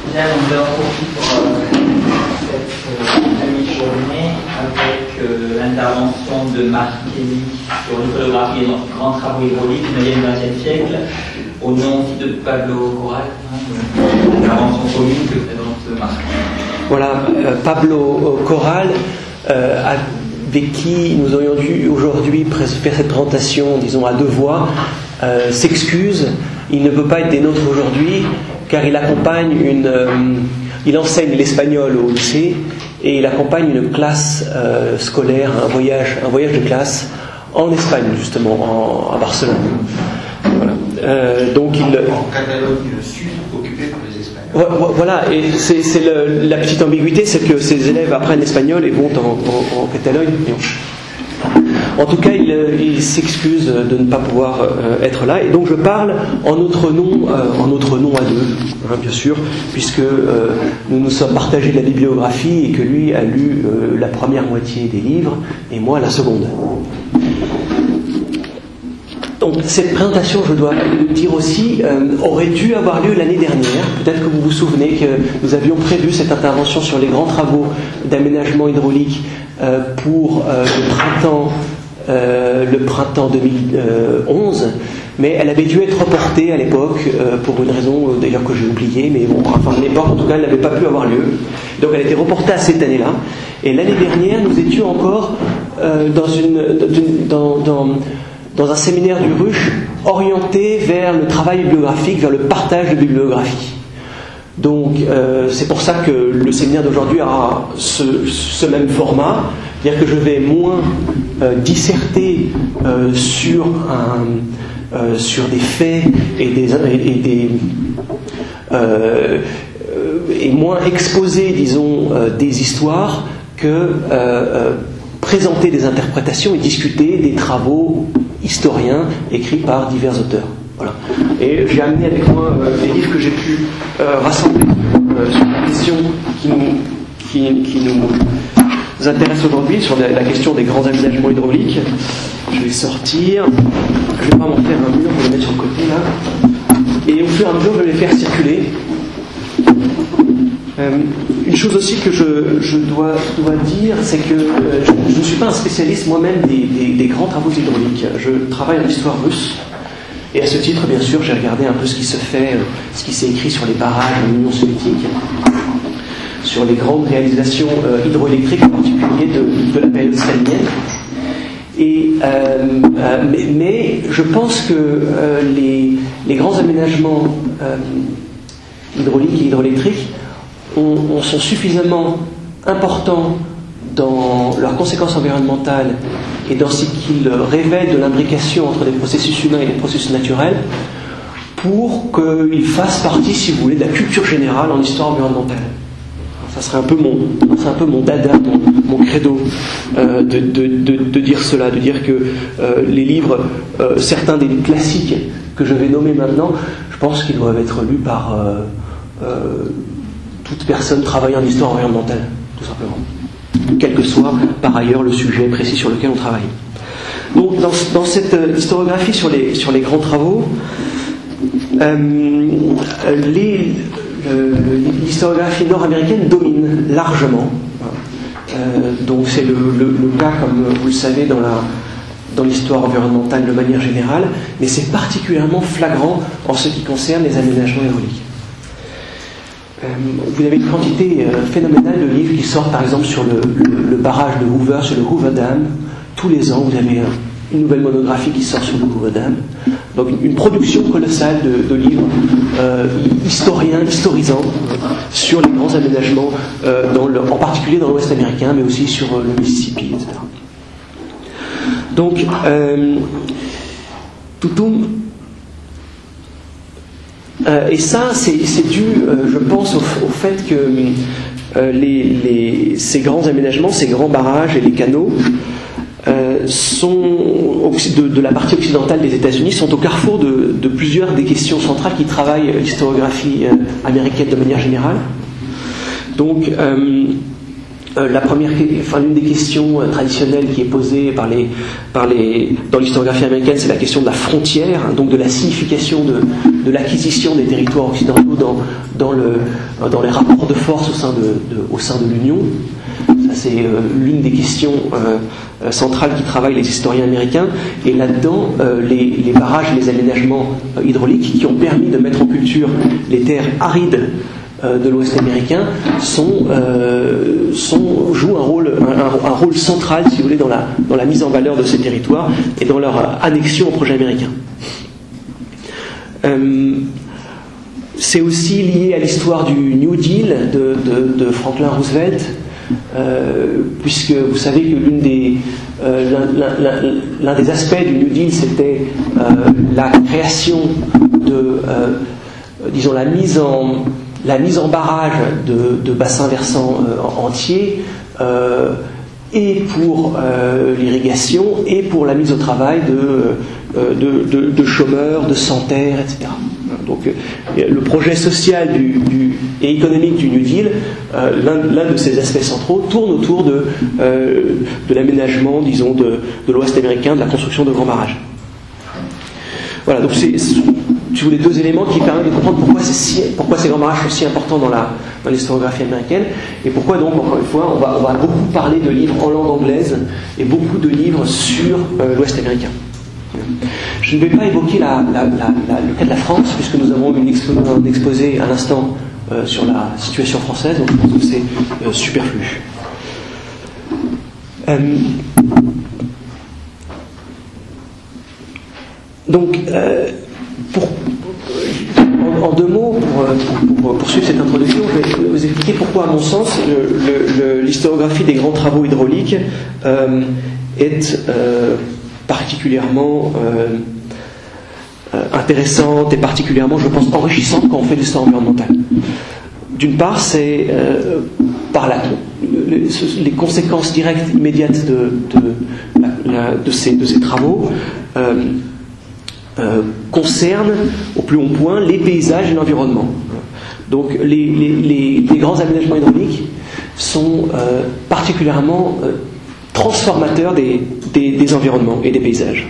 Bien, on en profite pour cette demi-journée avec l'intervention de Marc Kenny sur l'hydrographie et les grands travaux hydrauliques du 20e siècle, au nom aussi de Pablo Corral, l'intervention commune que présente Marc. Voilà, Pablo Corral, avec qui nous aurions dû aujourd'hui faire cette présentation, disons, à deux voix, s'excuse. Il ne peut pas être des nôtres aujourd'hui, car il accompagne il enseigne l'espagnol au lycée et il accompagne une classe scolaire, un voyage de classe en Espagne, justement, à Barcelone. Voilà. Donc en Catalogne Sud, occupée par les Espagnols. Voilà, et c'est la petite ambiguïté, c'est que ces élèves apprennent l'espagnol et vont en Catalogne. En tout cas, il s'excuse de ne pas pouvoir être là, et donc je parle en notre nom à deux, bien sûr, puisque nous nous sommes partagés la bibliographie et que lui a lu la première moitié des livres et moi la seconde. Donc cette présentation, je dois le dire aussi, aurait dû avoir lieu l'année dernière. Peut-être que vous vous souvenez que nous avions prévu cette intervention sur les grands travaux d'aménagement hydraulique pour le printemps 2011, mais elle avait dû être reportée à l'époque pour une raison d'ailleurs que j'ai oubliée, mais bon, enfin à l'époque en tout cas elle n'avait pas pu avoir lieu. Donc elle a été reportée à cette année-là. Et l'année dernière, nous étions encore dans un séminaire du Ruche orienté vers le travail bibliographique, vers le partage de bibliographie. Donc c'est pour ça que le séminaire d'aujourd'hui aura ce même format, c'est-à-dire que je vais moins disserter sur des faits et moins exposer, disons, des histoires que présenter des interprétations et discuter des travaux historiens écrits par divers auteurs. Voilà. Et j'ai amené avec moi les livres que j'ai pu rassembler sur la question qui nous intéresse aujourd'hui, sur la question des grands aménagements hydrauliques. Je vais sortir, je vais pas m'en faire un mur, je vais le mettre sur le côté là, et au fur et à mesure je vais les faire circuler. Une chose aussi que je dois dire, c'est que je ne suis pas un spécialiste moi-même des grands travaux hydrauliques. Je travaille en histoire russe, et à ce titre, bien sûr, j'ai regardé un peu ce qui se fait, ce qui s'est écrit sur les barrages en Union soviétique, sur les grandes réalisations hydroélectriques, en particulier de la période stalinienne. Mais je pense que les grands aménagements hydrauliques et hydroélectriques sont suffisamment importants dans leurs conséquences environnementales et dans ce qu'ils révèlent de l'imbrication entre les processus humains et les processus naturels pour qu'ils fassent partie, si vous voulez, de la culture générale en histoire environnementale. Ça serait un peu mon dada, mon credo de dire cela, de dire que les livres, certains des classiques que je vais nommer maintenant, je pense qu'ils doivent être lus par toute personne travaillant en histoire environnementale, tout simplement, quel que soit par ailleurs le sujet précis sur lequel on travaille. Donc dans cette historiographie sur les grands travaux, l'historiographie nord-américaine domine largement. Donc c'est le cas, comme vous le savez, dans l'histoire environnementale de manière générale, mais c'est particulièrement flagrant en ce qui concerne les aménagements hydrauliques. Vous avez une quantité phénoménale de livres qui sortent, par exemple, sur le barrage de Hoover, sur le Hoover Dam. Tous les ans, vous avez une nouvelle monographie qui sort sur le Hoover Dam. Donc une production colossale de livres historisants sur les grands aménagements, en particulier dans l'Ouest américain, mais aussi sur le Mississippi, etc. Donc, et ça, c'est dû, je pense, au fait que ces grands aménagements, ces grands barrages et les canaux de la partie occidentale des États-Unis sont au carrefour de plusieurs des questions centrales qui travaillent l'historiographie américaine de manière générale. Donc, l'une des questions traditionnelles qui est posée dans l'historiographie américaine, c'est la question de la frontière, donc de la signification de l'acquisition des territoires occidentaux dans les rapports de force au sein de l'Union. Ça, c'est l'une des questions centrales qui travaillent les historiens américains. Et là-dedans, les barrages et les aménagements hydrauliques qui ont permis de mettre en culture les terres arides de l'Ouest américain jouent un rôle central, si vous voulez, dans la mise en valeur de ces territoires et dans leur annexion au projet américain. C'est aussi lié à l'histoire du New Deal de Franklin Roosevelt, puisque vous savez que l'un des aspects du New Deal, c'était la création disons la mise en barrage de bassins versants entiers, et pour l'irrigation et pour la mise au travail de chômeurs, de sans-terre, etc. Donc le projet social et économique du New Deal, l'un de ses aspects centraux tourne autour de l'aménagement, disons, de l'Ouest américain, de la construction de grands barrages. Voilà, donc c'est si vous voulez, deux éléments qui permettent de comprendre pourquoi ces grands barrages sont si importants dans l'historiographie américaine, et pourquoi donc, encore une fois, on va beaucoup parler de livres en langue anglaise et beaucoup de livres sur l'Ouest américain. Je ne vais pas évoquer le cas de la France, puisque nous avons un exposé à l'instant sur la situation française, donc je pense que c'est superflu. Donc, en deux mots, pour poursuivre cette introduction, je vais vous expliquer pourquoi, à mon sens, l'historiographie des grands travaux hydrauliques est particulièrement intéressante et particulièrement, je pense, enrichissante quand on fait de l'histoire environnementale. D'une part, c'est par les conséquences directes, immédiates de ces travaux concernent au plus haut point les paysages et l'environnement. Donc les grands aménagements hydrauliques sont particulièrement transformateurs des environnements et des paysages.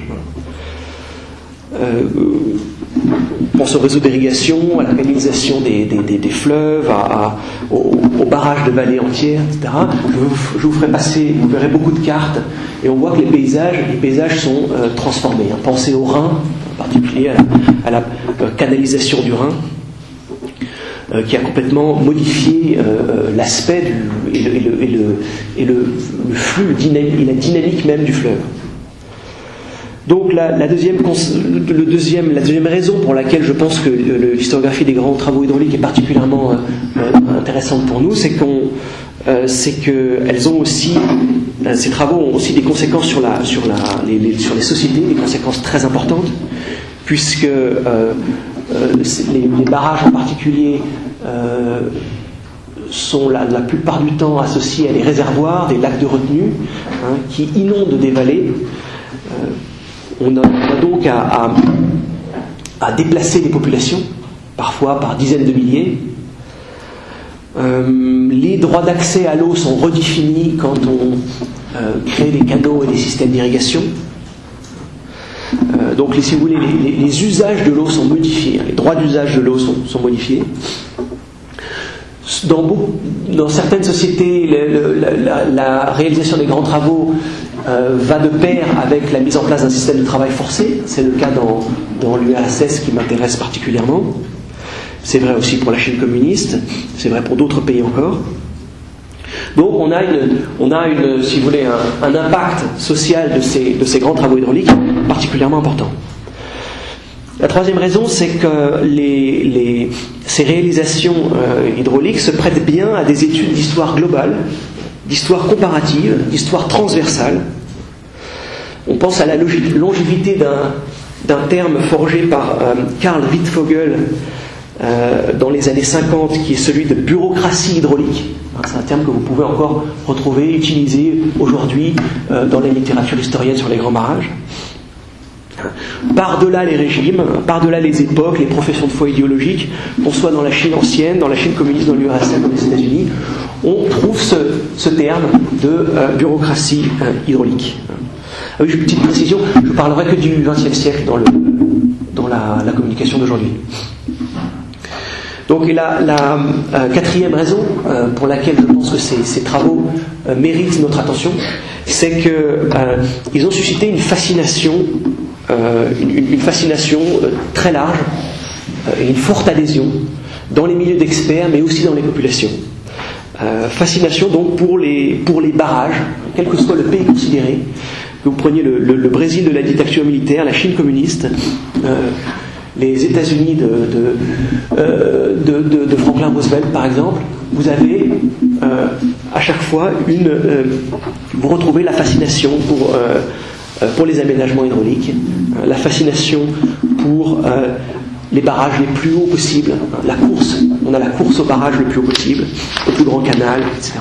On pense au réseau d'irrigation, à la canalisation des fleuves, aux barrages de vallées entières, etc. Je vous ferai passer, vous verrez beaucoup de cartes, et on voit que les paysages sont transformés. Pensez au Rhin, en particulier à la canalisation du Rhin, qui a complètement modifié l'aspect et le flux et la dynamique même du fleuve. Donc la deuxième raison pour laquelle je pense que l'historiographie des grands travaux hydrauliques est particulièrement intéressante pour nous, c'est que ces travaux ont aussi des conséquences sur les sociétés, des conséquences très importantes, puisque les barrages en particulier sont la plupart du temps associés à des réservoirs, des lacs de retenue, qui inondent des vallées. On a donc à déplacer des populations, parfois par dizaines de milliers. Les droits d'accès à l'eau sont redéfinis quand on crée des canaux et des systèmes d'irrigation. Donc, si vous voulez, les usages de l'eau sont modifiés, les droits d'usage de l'eau sont modifiés. Dans certaines sociétés, la réalisation des grands travaux va de pair avec la mise en place d'un système de travail forcé. C'est le cas dans l'URSS qui m'intéresse particulièrement. C'est vrai aussi pour la Chine communiste, c'est vrai pour d'autres pays encore. Donc on a si vous voulez, un impact social de ces grands travaux hydrauliques particulièrement important. La troisième raison, c'est que ces réalisations hydrauliques se prêtent bien à des études d'histoire globale, d'histoire comparative, d'histoire transversale. On pense à la longévité d'un terme forgé par Karl Wittfogel dans les années 50, qui est celui de bureaucratie hydraulique. C'est un terme que vous pouvez encore retrouver, utiliser aujourd'hui dans la littérature historienne sur les grands barrages. Par-delà les régimes, par-delà les époques, les professions de foi idéologiques, qu'on soit dans la Chine ancienne, dans la Chine communiste, dans l'URSS, dans les États-Unis, on trouve ce terme de bureaucratie hydraulique. Ah oui, une petite précision, je ne parlerai que du XXe siècle dans dans la communication d'aujourd'hui. Donc la quatrième raison pour laquelle je pense que ces travaux méritent notre attention, c'est qu'ils ont suscité une fascination très large et une forte adhésion dans les milieux d'experts, mais aussi dans les populations. Fascination donc pour les barrages, quel que soit le pays considéré. Que vous preniez le Brésil de la dictature militaire, la Chine communiste, les États-Unis de Franklin Roosevelt par exemple, vous avez à chaque fois vous retrouvez la fascination pour les aménagements hydrauliques, la fascination pour les barrages les plus hauts possibles, on a la course aux barrages le plus haut possible, au plus grand canal, etc.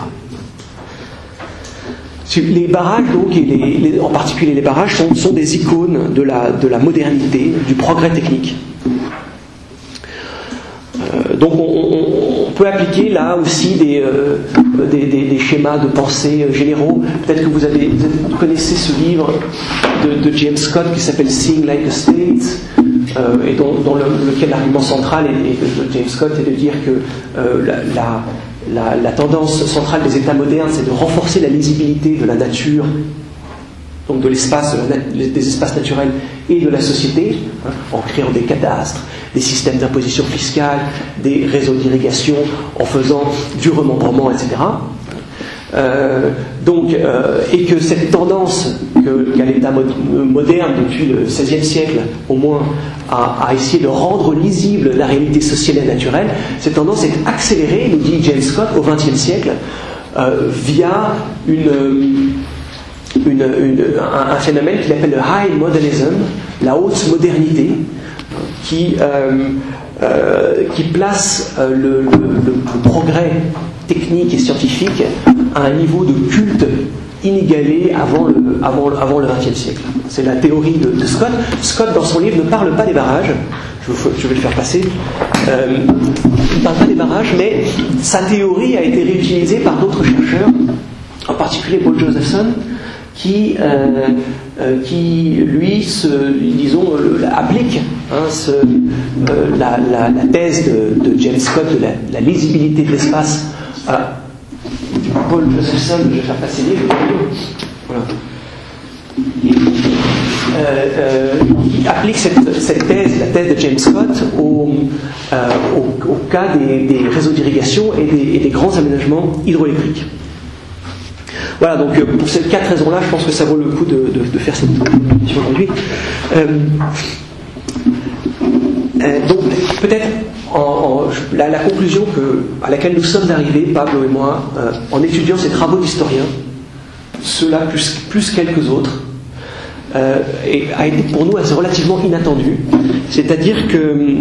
Les barrages, donc, et en particulier les barrages, sont des icônes de la modernité, du progrès technique. Donc on peut appliquer là aussi des schémas de pensée généraux. Peut-être que vous connaissez ce livre de James Scott qui s'appelle Seeing Like a State, et dans lequel l'argument central de James Scott est de dire que la tendance centrale des États modernes, c'est de renforcer la lisibilité de la nature, donc de l'espace, des espaces naturels et de la société, en créant des cadastres, des systèmes d'imposition fiscale, des réseaux d'irrigation, en faisant du remembrement, etc. Et que cette tendance qu'a l'État moderne depuis le XVIe siècle au moins à essayer de rendre lisible la réalité sociale et naturelle, cette tendance est accélérée, nous dit James Scott, au XXe siècle via un phénomène qu'il appelle le high modernism, la haute modernité, qui place le progrès technique et scientifique à un niveau de culte inégalé avant le XXe siècle. C'est la théorie de Scott. Scott, dans son livre, ne parle pas des barrages. Je vais le faire passer. Il ne parle pas des barrages, mais sa théorie a été réutilisée par d'autres chercheurs, en particulier Paul Josephson, qui lui, applique la thèse de James Scott de la lisibilité de l'espace. Paul Josephson, je vais faire passer les livres. Voilà. Il applique cette thèse, la thèse de James Scott, au cas des réseaux d'irrigation et des grands aménagements hydroélectriques. Voilà, donc pour ces 4 raisons-là, je pense que ça vaut le coup de faire cette présentation aujourd'hui. Donc peut-être la conclusion à laquelle nous sommes arrivés, Pablo et moi, en étudiant ces travaux d'historiens, ceux-là plus quelques autres, a été pour nous assez relativement inattendu. C'est-à-dire que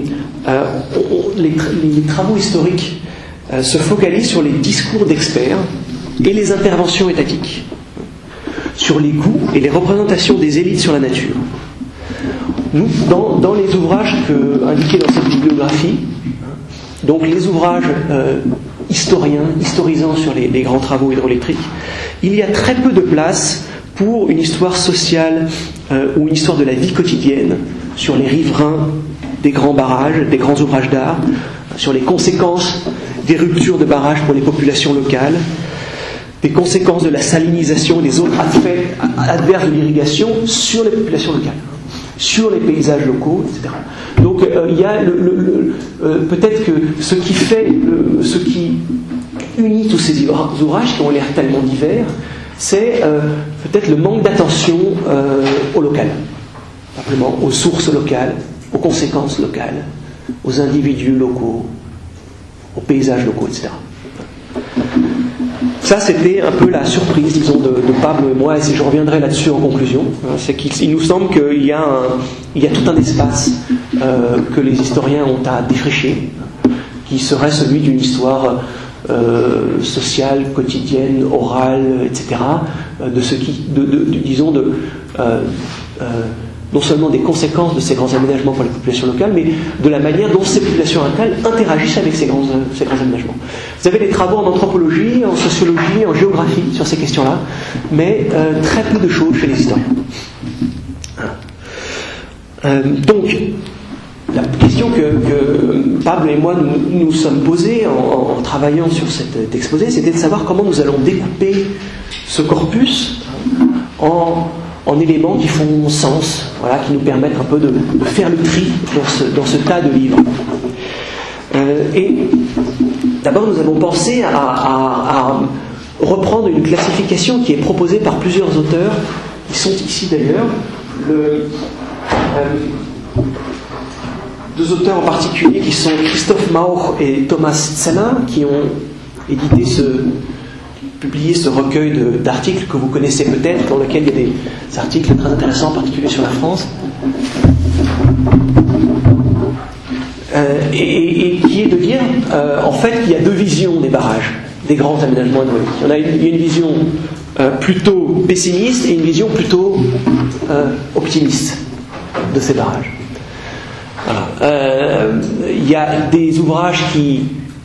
les travaux historiques se focalisent sur les discours d'experts et les interventions étatiques, sur les goûts et les représentations des élites sur la nature. Nous, dans les ouvrages indiqués dans cette bibliographie, donc les ouvrages historisant sur les grands travaux hydroélectriques, il y a très peu de place pour une histoire sociale ou une histoire de la vie quotidienne sur les riverains des grands barrages, des grands ouvrages d'art, sur les conséquences des ruptures de barrages pour les populations locales, des conséquences de la salinisation et des autres aspects adverses de l'irrigation sur les populations locales, sur les paysages locaux, etc. Donc il y a peut-être que ce qui unit tous ces ouvrages qui ont l'air tellement divers, c'est peut-être le manque d'attention au local, simplement aux sources locales, aux conséquences locales, aux individus locaux, aux paysages locaux, etc. Ça, c'était un peu la surprise, disons, de Pablo et moi, et je reviendrai là-dessus en conclusion. C'est qu'il nous semble qu'il y a tout un espace que les historiens ont à défricher, qui serait celui d'une histoire sociale, quotidienne, orale, etc., de ce qui, disons, non seulement des conséquences de ces grands aménagements pour les populations locales, mais de la manière dont ces populations locales interagissent avec ces grands aménagements. Vous avez des travaux en anthropologie, en sociologie, en géographie sur ces questions-là, mais très peu de choses chez les historiens. Donc, la question que Pablo et moi nous sommes posés en travaillant sur cet exposé, c'était de savoir comment nous allons découper ce corpus en éléments qui font sens, voilà, qui nous permettent un peu de faire le tri dans ce tas de livres. Et d'abord, nous avons pensé à reprendre une classification qui est proposée par plusieurs auteurs, qui sont ici d'ailleurs. Deux auteurs en particulier qui sont Christoph Mauch et Thomas Zeller, qui ont publié ce recueil d'articles que vous connaissez peut-être, dans lequel il y a des articles très intéressants, en particulier sur la France, et qui est de dire en fait qu'il y a deux visions des barrages, des grands aménagements hydrauliques. Il y a une vision plutôt pessimiste et une vision plutôt optimiste de ces barrages. Voilà. Il y a des ouvrages qui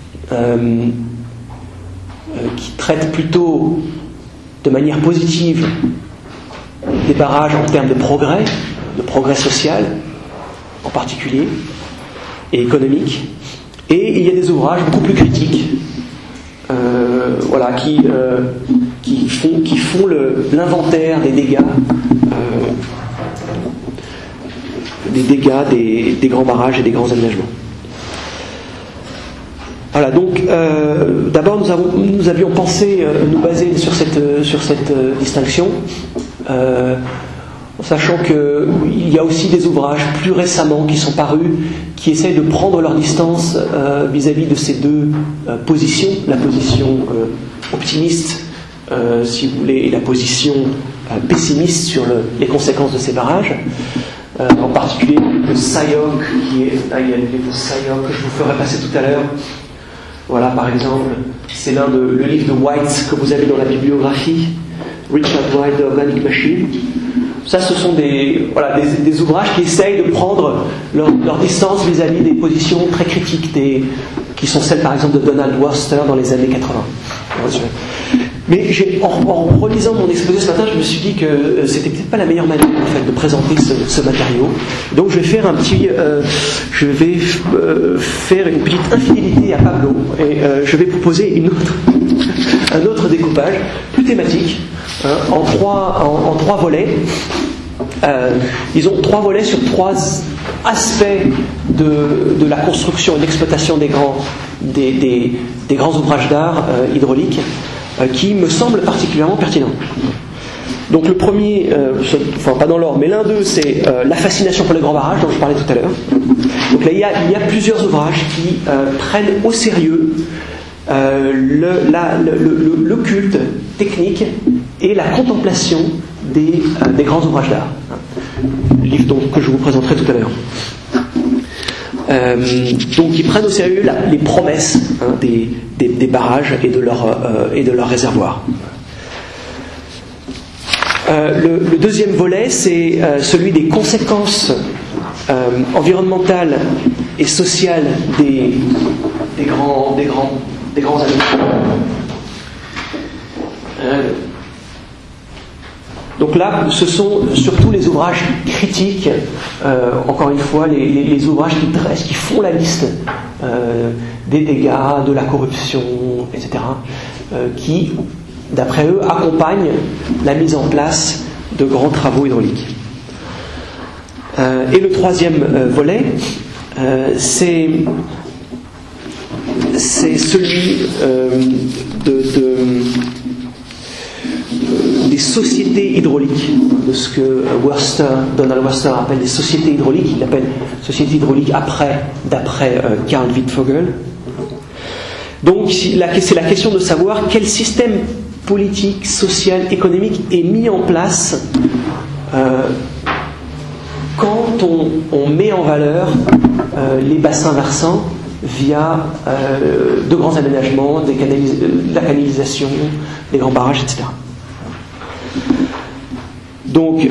traitent plutôt de manière positive des barrages en termes de progrès social en particulier, et économique. Et il y a des ouvrages beaucoup plus critiques, voilà, qui font l'inventaire des dégâts. Des grands barrages et des grands aménagements. Voilà, donc d'abord nous avions pensé nous baser sur cette distinction, en sachant qu'il y a aussi des ouvrages plus récemment qui sont parus, qui essayent de prendre leur distance vis-à-vis de ces deux positions, la position optimiste, si vous voulez, et la position pessimiste sur les conséquences de ces barrages. En particulier le SIOC, il y a le livre SIOC que je vous ferai passer tout à l'heure. Voilà, par exemple, c'est le livre de White que vous avez dans la bibliographie, Richard White, The Organic Machine. Ça, ce sont des ouvrages qui essayent de prendre leur distance vis-à-vis des positions très critiques, qui sont celles, par exemple, de Donald Worster dans les années 80. Mais en relisant mon exposé ce matin, je me suis dit que c'était peut-être pas la meilleure manière en fait de présenter ce matériau. Donc je vais faire faire une petite infidélité à Pablo et je vais proposer un autre découpage plus thématique en trois volets. Ils ont trois volets sur trois aspects de la construction et l'exploitation des grands ouvrages d'art hydrauliques. Qui me semble particulièrement pertinent. Donc le premier, pas dans l'ordre, mais l'un d'eux, c'est la fascination pour les grands barrages dont je parlais tout à l'heure. Donc là, il y a plusieurs ouvrages qui prennent au sérieux le culte technique et la contemplation des grands ouvrages d'art. Livre que je vous présenterai tout à l'heure. Donc ils prennent au sérieux les promesses des barrages et de leurs réservoirs. Le deuxième volet, c'est celui des conséquences environnementales et sociales des grands aménagements. Donc là, ce sont surtout les ouvrages critiques, encore une fois, les ouvrages qui font la liste des dégâts, de la corruption, etc., qui, d'après eux, accompagnent la mise en place de grands travaux hydrauliques. Et le troisième volet, c'est celui des sociétés hydrauliques, de ce que Donald Worster appelle des sociétés hydrauliques. Il appelle sociétés hydrauliques d'après Karl Wittfogel. Donc c'est la question de savoir quel système politique, social, économique est mis en place quand on met en valeur les bassins versants via de grands aménagements, la canalisation, les grands barrages, etc. Donc,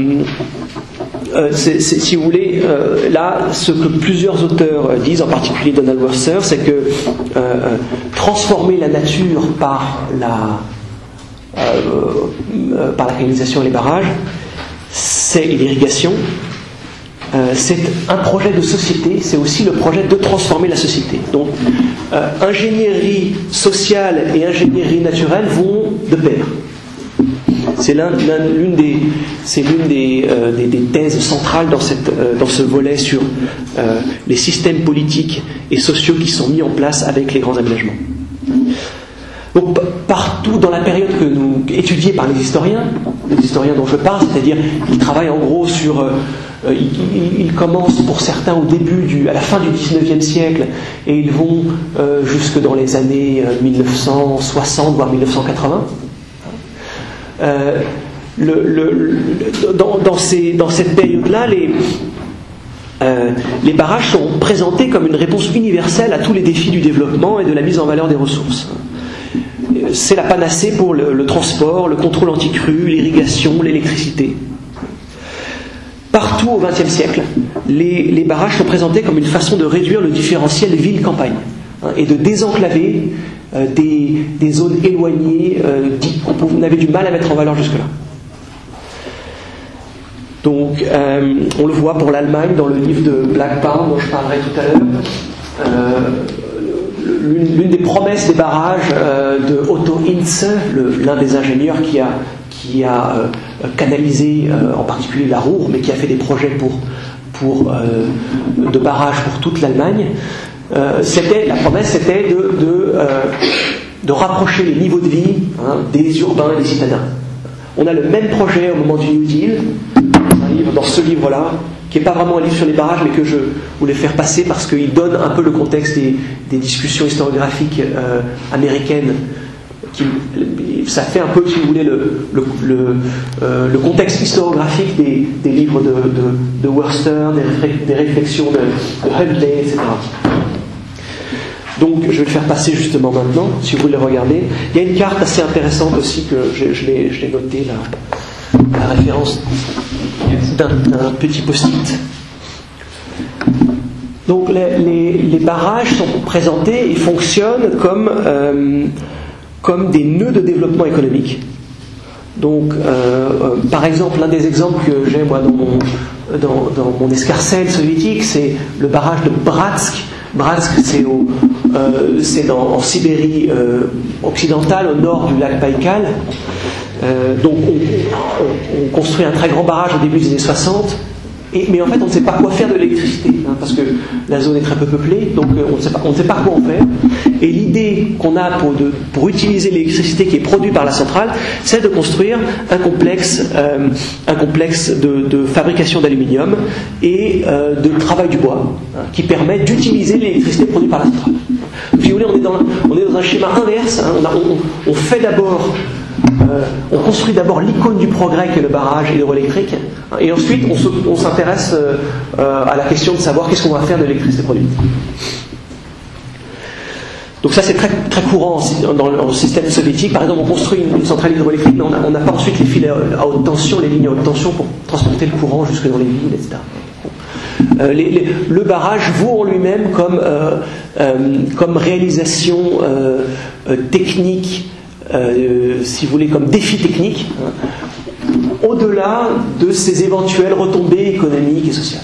si vous voulez, là, ce que plusieurs auteurs disent, en particulier Donald Worster, c'est que transformer la nature par la canalisation et les barrages, et l'irrigation, c'est un projet de société, c'est aussi le projet de transformer la société. Donc, ingénierie sociale et ingénierie naturelle vont de pair. C'est l'une des thèses centrales dans ce volet sur les systèmes politiques et sociaux qui sont mis en place avec les grands aménagements. Donc, partout dans la période étudiée par les historiens dont je parle, c'est-à-dire qu'ils travaillent en gros sur... ils commencent pour certains à la fin du XIXe siècle et ils vont jusque dans les années 1960 voire 1980. Dans cette période-là, les barrages sont présentés comme une réponse universelle à tous les défis du développement et de la mise en valeur des ressources. C'est la panacée pour le transport, le contrôle anti-crue, l'irrigation, l'électricité. Partout au XXe siècle, les barrages sont présentés comme une façon de réduire le différentiel ville-campagne et de désenclaver des zones éloignées qu'on avait du mal à mettre en valeur jusque-là. Donc, on le voit pour l'Allemagne dans le livre de Blackburn dont je parlerai tout à l'heure. L'une des promesses des barrages de Otto Hinze, l'un des ingénieurs qui a canalisé en particulier la Ruhr, mais qui a fait des projets de barrages pour toute l'Allemagne. La promesse c'était de rapprocher les niveaux de vie des urbains et des citadins. On a le même projet au moment du New Deal, un livre dans ce livre-là, qui n'est pas vraiment un livre sur les barrages, mais que je voulais faire passer parce qu'il donne un peu le contexte des discussions historiographiques américaines. Ça fait un peu, si vous voulez, le contexte historiographique des livres de Wurster, des réflexions de Huntley, etc. Donc je vais le faire passer justement maintenant, si vous voulez regarder. Il y a une carte assez intéressante aussi que je l'ai notée, la référence d'un petit post-it. Donc les barrages sont présentés et fonctionnent comme des nœuds de développement économique. Donc, par exemple, l'un des exemples que j'ai moi dans mon escarcelle soviétique, c'est le barrage de Bratsk. Bratsk, c'est en Sibérie occidentale, au nord du lac Baïkal. Donc, on construit un très grand barrage au début des années 60. Mais en fait, on ne sait pas quoi faire de l'électricité, parce que la zone est très peu peuplée, donc on ne sait pas quoi en faire. Et l'idée qu'on a pour utiliser l'électricité qui est produite par la centrale, c'est de construire un complexe de fabrication d'aluminium et de travail du bois, qui permet d'utiliser l'électricité produite par la centrale. Donc, si vous voulez, on est dans un schéma inverse. On fait d'abord... on construit d'abord l'icône du progrès qui est le barrage hydroélectrique, et ensuite on s'intéresse à la question de savoir qu'est-ce qu'on va faire de l'électricité produite. Donc ça c'est très, très courant dans le système soviétique. Par exemple, on construit une centrale hydroélectrique, mais on n'a pas ensuite les fils à haute tension, les lignes à haute tension pour transporter le courant jusque dans les villes, etc. Le barrage vaut en lui-même comme réalisation technique, si vous voulez, comme défi technique, au-delà de ses éventuelles retombées économiques et sociales.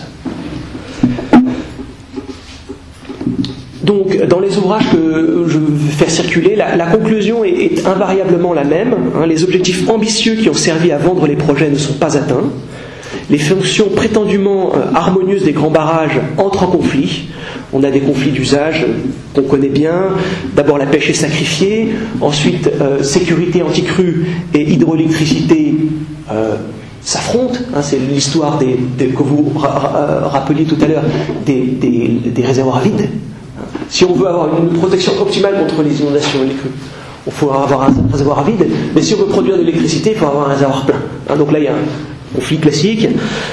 Donc, dans les ouvrages que je vais faire circuler, la conclusion est invariablement la même. Les objectifs ambitieux qui ont servi à vendre les projets ne sont pas atteints. Les fonctions prétendument harmonieuses des grands barrages entrent en conflit. On a des conflits d'usage qu'on connaît bien. D'abord, la pêche est sacrifiée. Ensuite, sécurité anti-crue et hydroélectricité s'affrontent. C'est l'histoire que vous rappeliez tout à l'heure des réservoirs vides. Si on veut avoir une protection optimale contre les inondations et les crues, il faut avoir un réservoir vide. Mais si on veut produire de l'électricité, il faut avoir un réservoir plein. Donc là, il y a un conflit classique.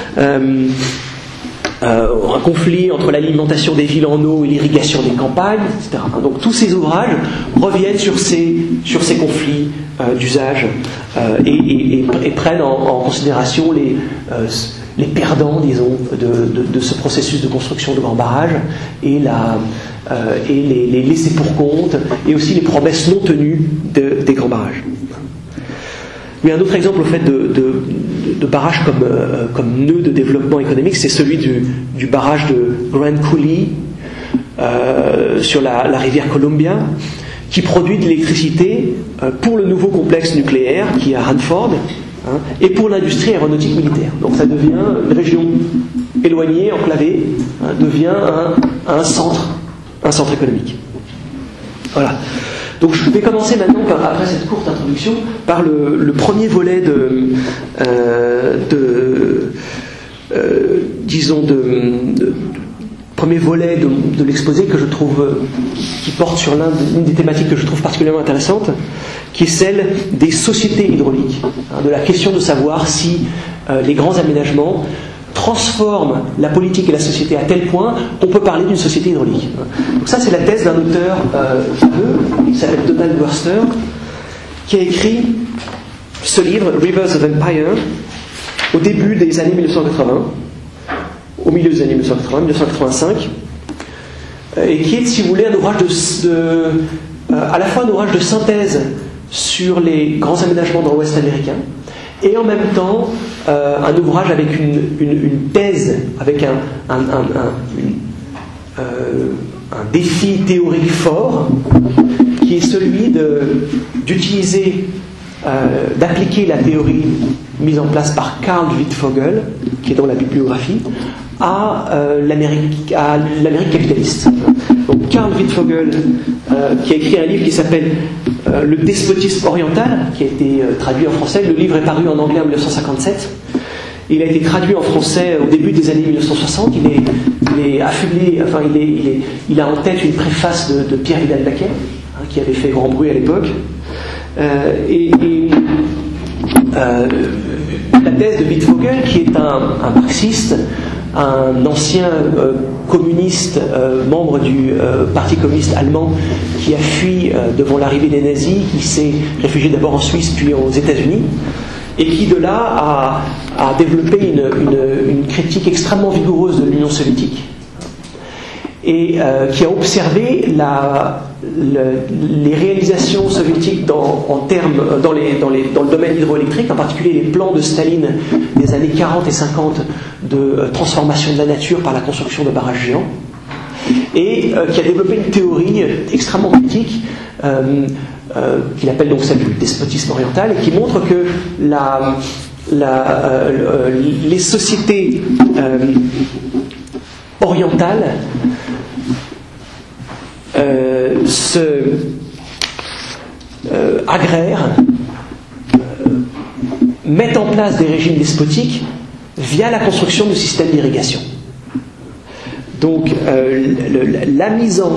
Un conflit entre l'alimentation des villes en eau et l'irrigation des campagnes, etc. Donc tous ces ouvrages reviennent sur ces conflits d'usage et prennent en considération les perdants, disons, de ce processus de construction de grands barrages et les laissés pour compte et aussi les promesses non tenues des grands barrages. Mais un autre exemple au fait de barrages comme nœud de développement économique, c'est celui du barrage de Grand Coulee sur la rivière Columbia, qui produit de l'électricité pour le nouveau complexe nucléaire qui est à Hanford, et pour l'industrie aéronautique militaire. Donc ça devient une région éloignée, enclavée, devient un centre économique. Voilà. Donc je vais commencer maintenant, après cette courte introduction, par le premier volet premier volet de l'exposé que je trouve, qui porte sur l'une des thématiques que je trouve particulièrement intéressante, qui est celle des sociétés hydrauliques, de la question de savoir si les grands aménagements transforment la politique et la société à tel point qu'on peut parler d'une société hydraulique. Donc ça, c'est la thèse d'un auteur fameux, qui s'appelle Donald Worster, qui a écrit ce livre, Rivers of Empire, au début des années 1980, au milieu des années 1980, 1985, et qui est, si vous voulez, un ouvrage à la fois un ouvrage de synthèse sur les grands aménagements dans l'Ouest américain, et en même temps un ouvrage avec une thèse, avec un défi théorique fort, qui est celui d'utiliser, d'appliquer la théorie mise en place par Carl Wittfogel, qui est dans la bibliographie, à l'Amérique capitaliste. Donc Carl Wittfogel, qui a écrit un livre qui s'appelle Le despotisme oriental, qui a été traduit en français. Le livre est paru en anglais en 1957. Il a été traduit en français au début des années 1960. Il est affublé, enfin il a en tête une préface de Pierre Vidal-Naquet, qui avait fait grand bruit à l'époque. La thèse de Wittfogel, qui est un marxiste, un ancien communiste, membre du Parti communiste allemand, qui a fui devant l'arrivée des nazis, qui s'est réfugié d'abord en Suisse puis aux États-Unis, et qui de là a développé une critique extrêmement vigoureuse de l'Union soviétique, et qui a observé les réalisations soviétiques dans le domaine hydroélectrique, en particulier les plans de Staline des années 40 et 50 de transformation de la nature par la construction de barrages géants, et qui a développé une théorie extrêmement critique qu'il appelle donc celle du despotisme oriental, et qui montre que les sociétés orientales agraires mettent en place des régimes despotiques via la construction de systèmes d'irrigation. Donc l'aménagement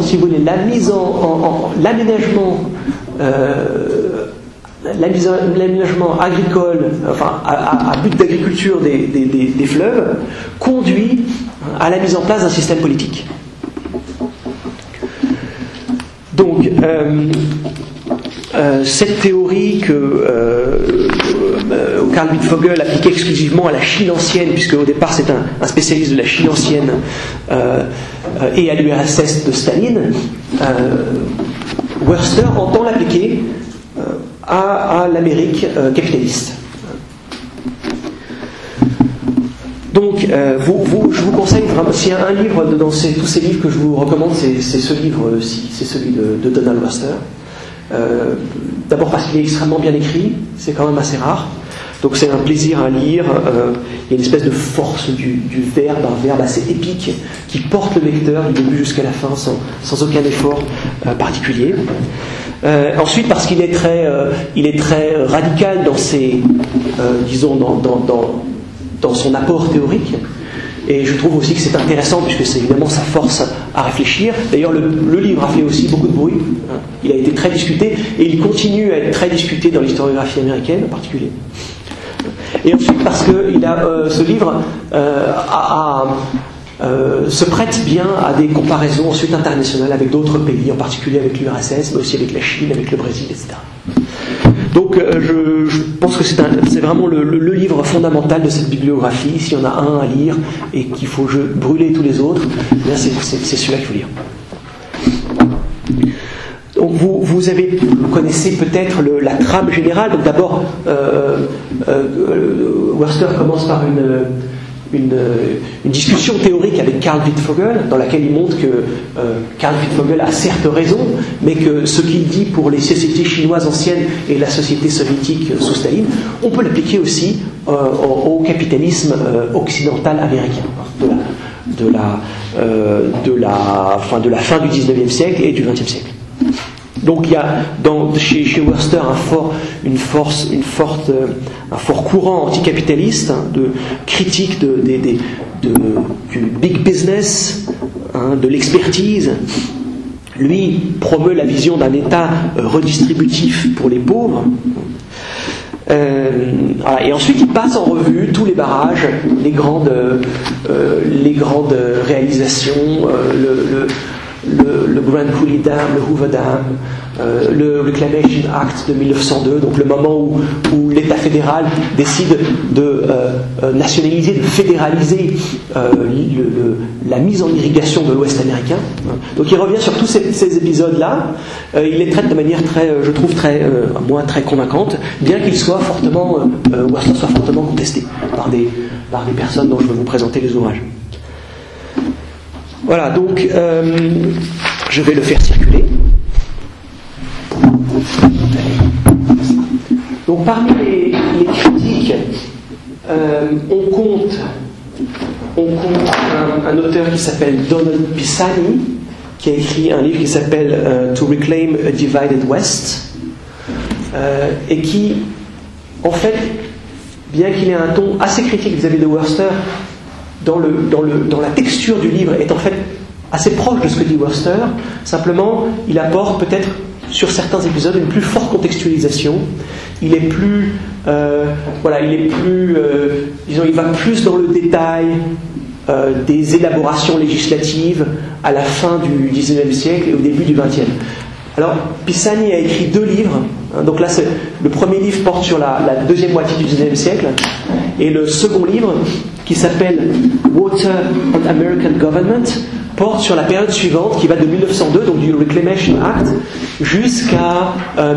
agricole, enfin à but d'agriculture des fleuves, conduit à la mise en place d'un système politique. Donc cette théorie que Carl Wittfogel appliquait exclusivement à la Chine ancienne, puisque au départ c'est un spécialiste de la Chine ancienne, et à l'URSS de Staline, Worster entend l'appliquer à l'Amérique capitaliste. Donc, je vous conseille vraiment, s'il y a un livre dans tous ces livres que je vous recommande, c'est ce livre-ci, c'est celui de Donald Worster. D'abord parce qu'il est extrêmement bien écrit, c'est quand même assez rare, donc c'est un plaisir à lire. Il y a une espèce de force du verbe, un verbe assez épique qui porte le lecteur du début jusqu'à la fin sans aucun effort particulier. Ensuite parce qu'il est très radical dans ses, disons, dans son apport théorique, et je trouve aussi que c'est intéressant puisque c'est évidemment sa force à réfléchir. D'ailleurs le livre a fait aussi beaucoup de bruit, il a été très discuté et il continue à être très discuté dans l'historiographie américaine en particulier. Et ensuite parce que ce livre se prête bien à des comparaisons ensuite internationales avec d'autres pays, en particulier avec l'URSS, mais aussi avec la Chine, avec le Brésil, etc. Donc je pense que c'est vraiment le livre fondamental de cette bibliographie. S'il y en a un à lire et qu'il faut brûler tous les autres, bien c'est celui-là qu'il faut lire. Donc vous connaissez peut-être la trame générale. Donc d'abord, Worster commence par une discussion théorique avec Karl Wittfogel, dans laquelle il montre que Karl Wittfogel a certes raison, mais que ce qu'il dit pour les sociétés chinoises anciennes et la société soviétique sous Staline, on peut l'appliquer aussi au capitalisme occidental américain, de la fin du 19e siècle et du 20e siècle. Donc il y a chez Worster un fort courant anticapitaliste, de critique du big business, de l'expertise. Lui promeut la vision d'un État redistributif pour les pauvres. Voilà. Et ensuite il passe en revue tous les barrages, les grandes réalisations, le Grand Coulee Dam, le Hoover Dam, le Reclamation Act de 1902, donc le moment où l'État fédéral décide de nationaliser, de fédéraliser la mise en irrigation de l'Ouest américain. Donc il revient sur tous ces épisodes-là. Il les traite de manière je trouve très convaincante, bien qu'il soit Worster soit fortement contesté par des personnes dont je vais vous présenter les ouvrages. Voilà, donc je vais le faire circuler. Donc parmi les critiques, on compte un auteur qui s'appelle Donald Pisani, qui a écrit un livre qui s'appelle To Reclaim a Divided West, et qui, en fait, bien qu'il ait un ton assez critique vis-à-vis de Worster, dans la texture du livre est en fait assez proche de ce que dit Worster. Simplement, il apporte peut-être sur certains épisodes une plus forte contextualisation. Il est plus, disons, il va plus dans le détail des élaborations législatives à la fin du XIXe siècle et au début du XXe. Alors, Pisani a écrit 2 livres. Donc là, le premier livre porte sur la deuxième moitié du XIXe siècle, et le second livre, qui s'appelle Water on American Government, porte sur la période suivante, qui va de 1902, donc du Reclamation Act, jusqu'à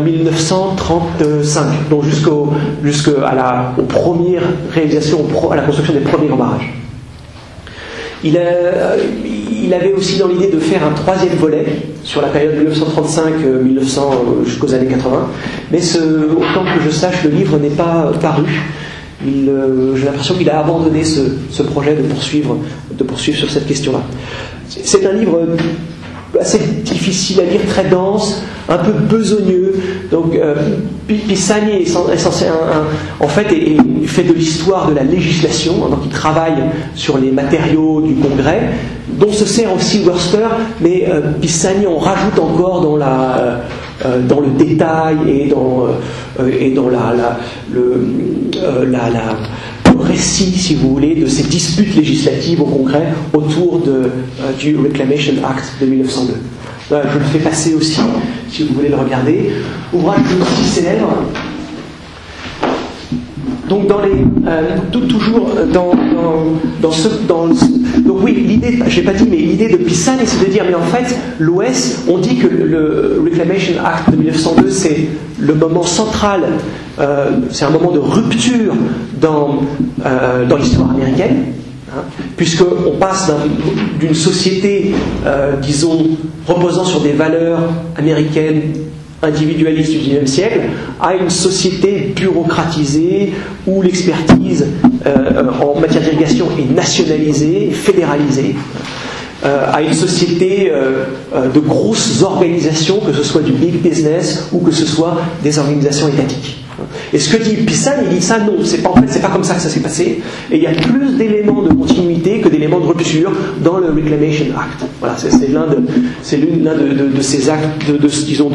1935, donc jusqu'à la première réalisation, à la construction des premiers grands barrages. Il avait aussi dans l'idée de faire un 3e volet sur la période 1935-1900 jusqu'aux années 80, mais autant que je sache, le livre n'est pas paru. J'ai l'impression qu'il a abandonné ce projet de poursuivre sur cette question-là. C'est un livre assez difficile à lire, très dense, un peu besogneux. Donc Pisani est censé en fait il fait de l'histoire de la législation, donc il travaille sur les matériaux du Congrès, dont se sert aussi Worster, mais Pisani en rajoute encore dans le détail et dans le récit, si vous voulez, de ces disputes législatives au Congrès autour du Reclamation Act de 1902. Je le fais passer aussi, si vous voulez le regarder. Ouvrage aussi célèbre. Donc donc oui, l'idée, j'ai pas dit, mais l'idée de Pisani, c'est de dire, mais en fait, l'Ouest, on dit que le Reclamation Act de 1902, c'est le moment central, c'est un moment de rupture dans l'histoire américaine, puisqu'on passe d'une société, disons, reposant sur des valeurs américaines individualiste du XIXe siècle à une société bureaucratisée où l'expertise en matière d'irrigation est nationalisée, fédéralisée, à une société de grosses organisations, que ce soit du big business ou que ce soit des organisations étatiques. Et ce que dit Pisani, il dit ça, non, c'est pas comme ça que ça s'est passé, et il y a plus d'éléments de continuité que d'éléments de rupture dans le Reclamation Act. Voilà, c'est l'un de ces actes, disons,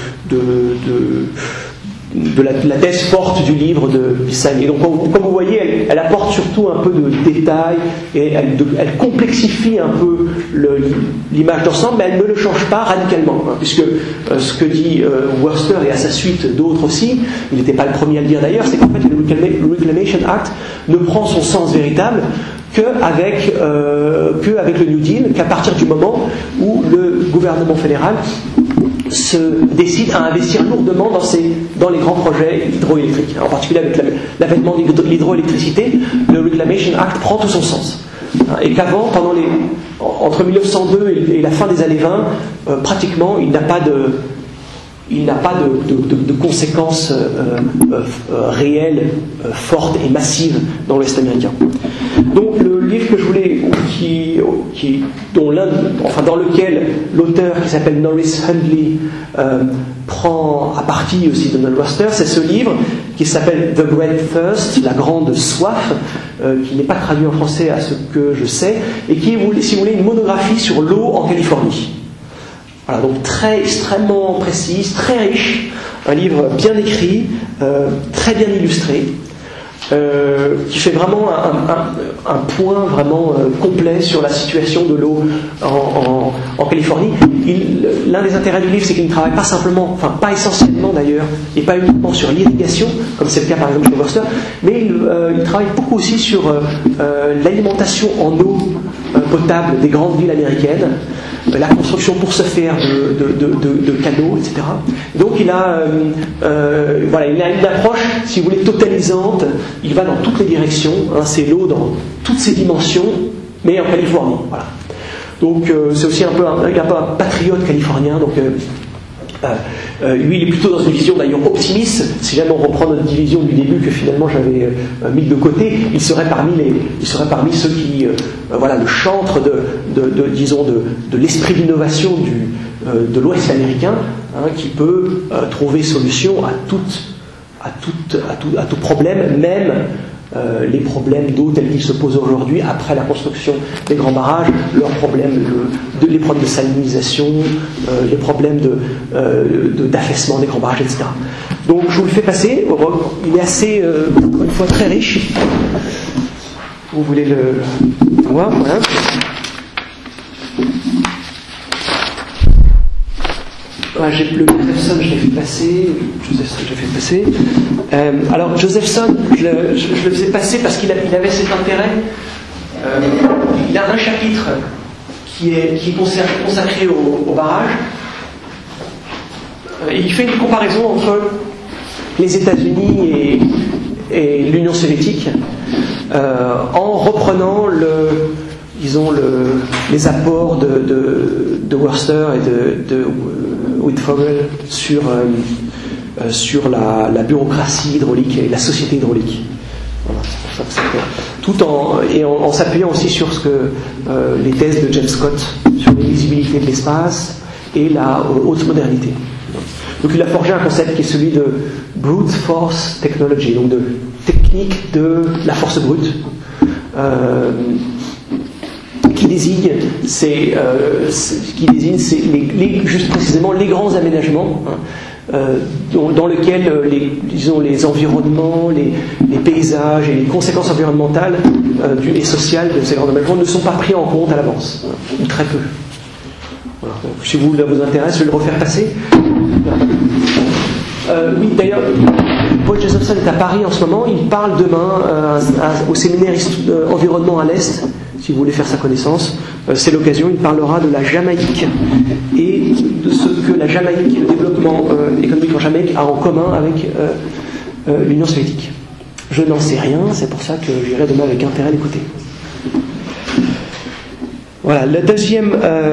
de la thèse forte du livre de Pisani. Et donc, comme vous voyez, elle apporte surtout un peu de détails, et elle complexifie un peu l'image d'ensemble, mais elle ne le change pas radicalement, puisque ce que dit Worster, et à sa suite d'autres aussi, il n'était pas le premier à le dire d'ailleurs, c'est qu'en fait le Reclamation Act ne prend son sens véritable qu'avec le New Deal, qu'à partir du moment où le gouvernement fédéral se décide à investir lourdement dans les grands projets hydroélectriques. En particulier avec l'avènement de l'hydroélectricité, le Reclamation Act prend tout son sens. Et qu'avant, entre 1902 et la fin des années 20, pratiquement, il n'a pas de conséquences réelles, fortes et massives dans l'Ouest américain. Donc le livre que je voulais, dans lequel l'auteur qui s'appelle Norris Hundley prend à partie aussi Donald Roster, c'est ce livre qui s'appelle The Great Thirst, la grande soif, qui n'est pas traduit en français à ce que je sais, et qui est, si vous voulez, une monographie sur l'eau en Californie. Voilà, donc extrêmement précise, très riche, un livre bien écrit, très bien illustré, qui fait vraiment un point vraiment complet sur la situation de l'eau en Californie. L'un des intérêts du livre, c'est qu'il ne travaille pas simplement, enfin pas essentiellement d'ailleurs, et pas uniquement sur l'irrigation, comme c'est le cas par exemple chez Worcester, mais il travaille beaucoup aussi sur l'alimentation en eau potable des grandes villes américaines, la construction pour ce faire de canaux, etc. Donc il a une approche, si vous voulez, totalisante. Il va dans toutes les directions, c'est l'eau dans toutes ses dimensions, mais en Californie. Voilà. Donc c'est aussi un peu un patriote californien. Donc lui, il est plutôt dans une vision d'ailleurs optimiste. Si jamais on reprend notre division du début que finalement j'avais mis de côté, il serait parmi ceux qui, le chantre de l'esprit d'innovation de l'Ouest américain, qui peut trouver solution à tout problème, même les problèmes d'eau tels qu'ils se posent aujourd'hui après la construction des grands barrages, leurs problèmes, les problèmes de salinisation, les problèmes d'affaissement des grands barrages, etc. Donc je vous le fais passer. Il est assez, une fois, très riche. Vous voulez le voir, voilà. Le Josephson, je l'ai fait passer. Alors, Josephson, je le faisais passer parce qu'il avait cet intérêt. Il a un chapitre qui est consacré au barrage. Il fait une comparaison entre les États-Unis et l'Union soviétique en reprenant les apports de Worcester et de Whitfogel sur la bureaucratie hydraulique et la société hydraulique. Voilà, c'est pour ça que en s'appuyant aussi sur les thèses de James Scott sur l'illisibilité de l'espace et la haute modernité. Donc il a forgé un concept qui est celui de brute force technology, donc de technique de la force brute, qui désigne juste précisément les grands aménagements dans lesquels les environnements, les paysages et les conséquences environnementales et sociales de ces grands aménagements ne sont pas pris en compte à l'avance, ou très peu. Voilà. Donc, si ça vous intéresse, je vais le refaire passer. Oui, d'ailleurs, Paul Josephson est à Paris en ce moment. Il parle demain au séminaire environnement à l'Est. Si vous voulez faire sa connaissance, c'est l'occasion. Il parlera de la Jamaïque et de ce que la Jamaïque, le développement économique en Jamaïque, a en commun avec l'Union soviétique. Je n'en sais rien, c'est pour ça que j'irai demain avec intérêt l'écouter. Voilà, la deuxième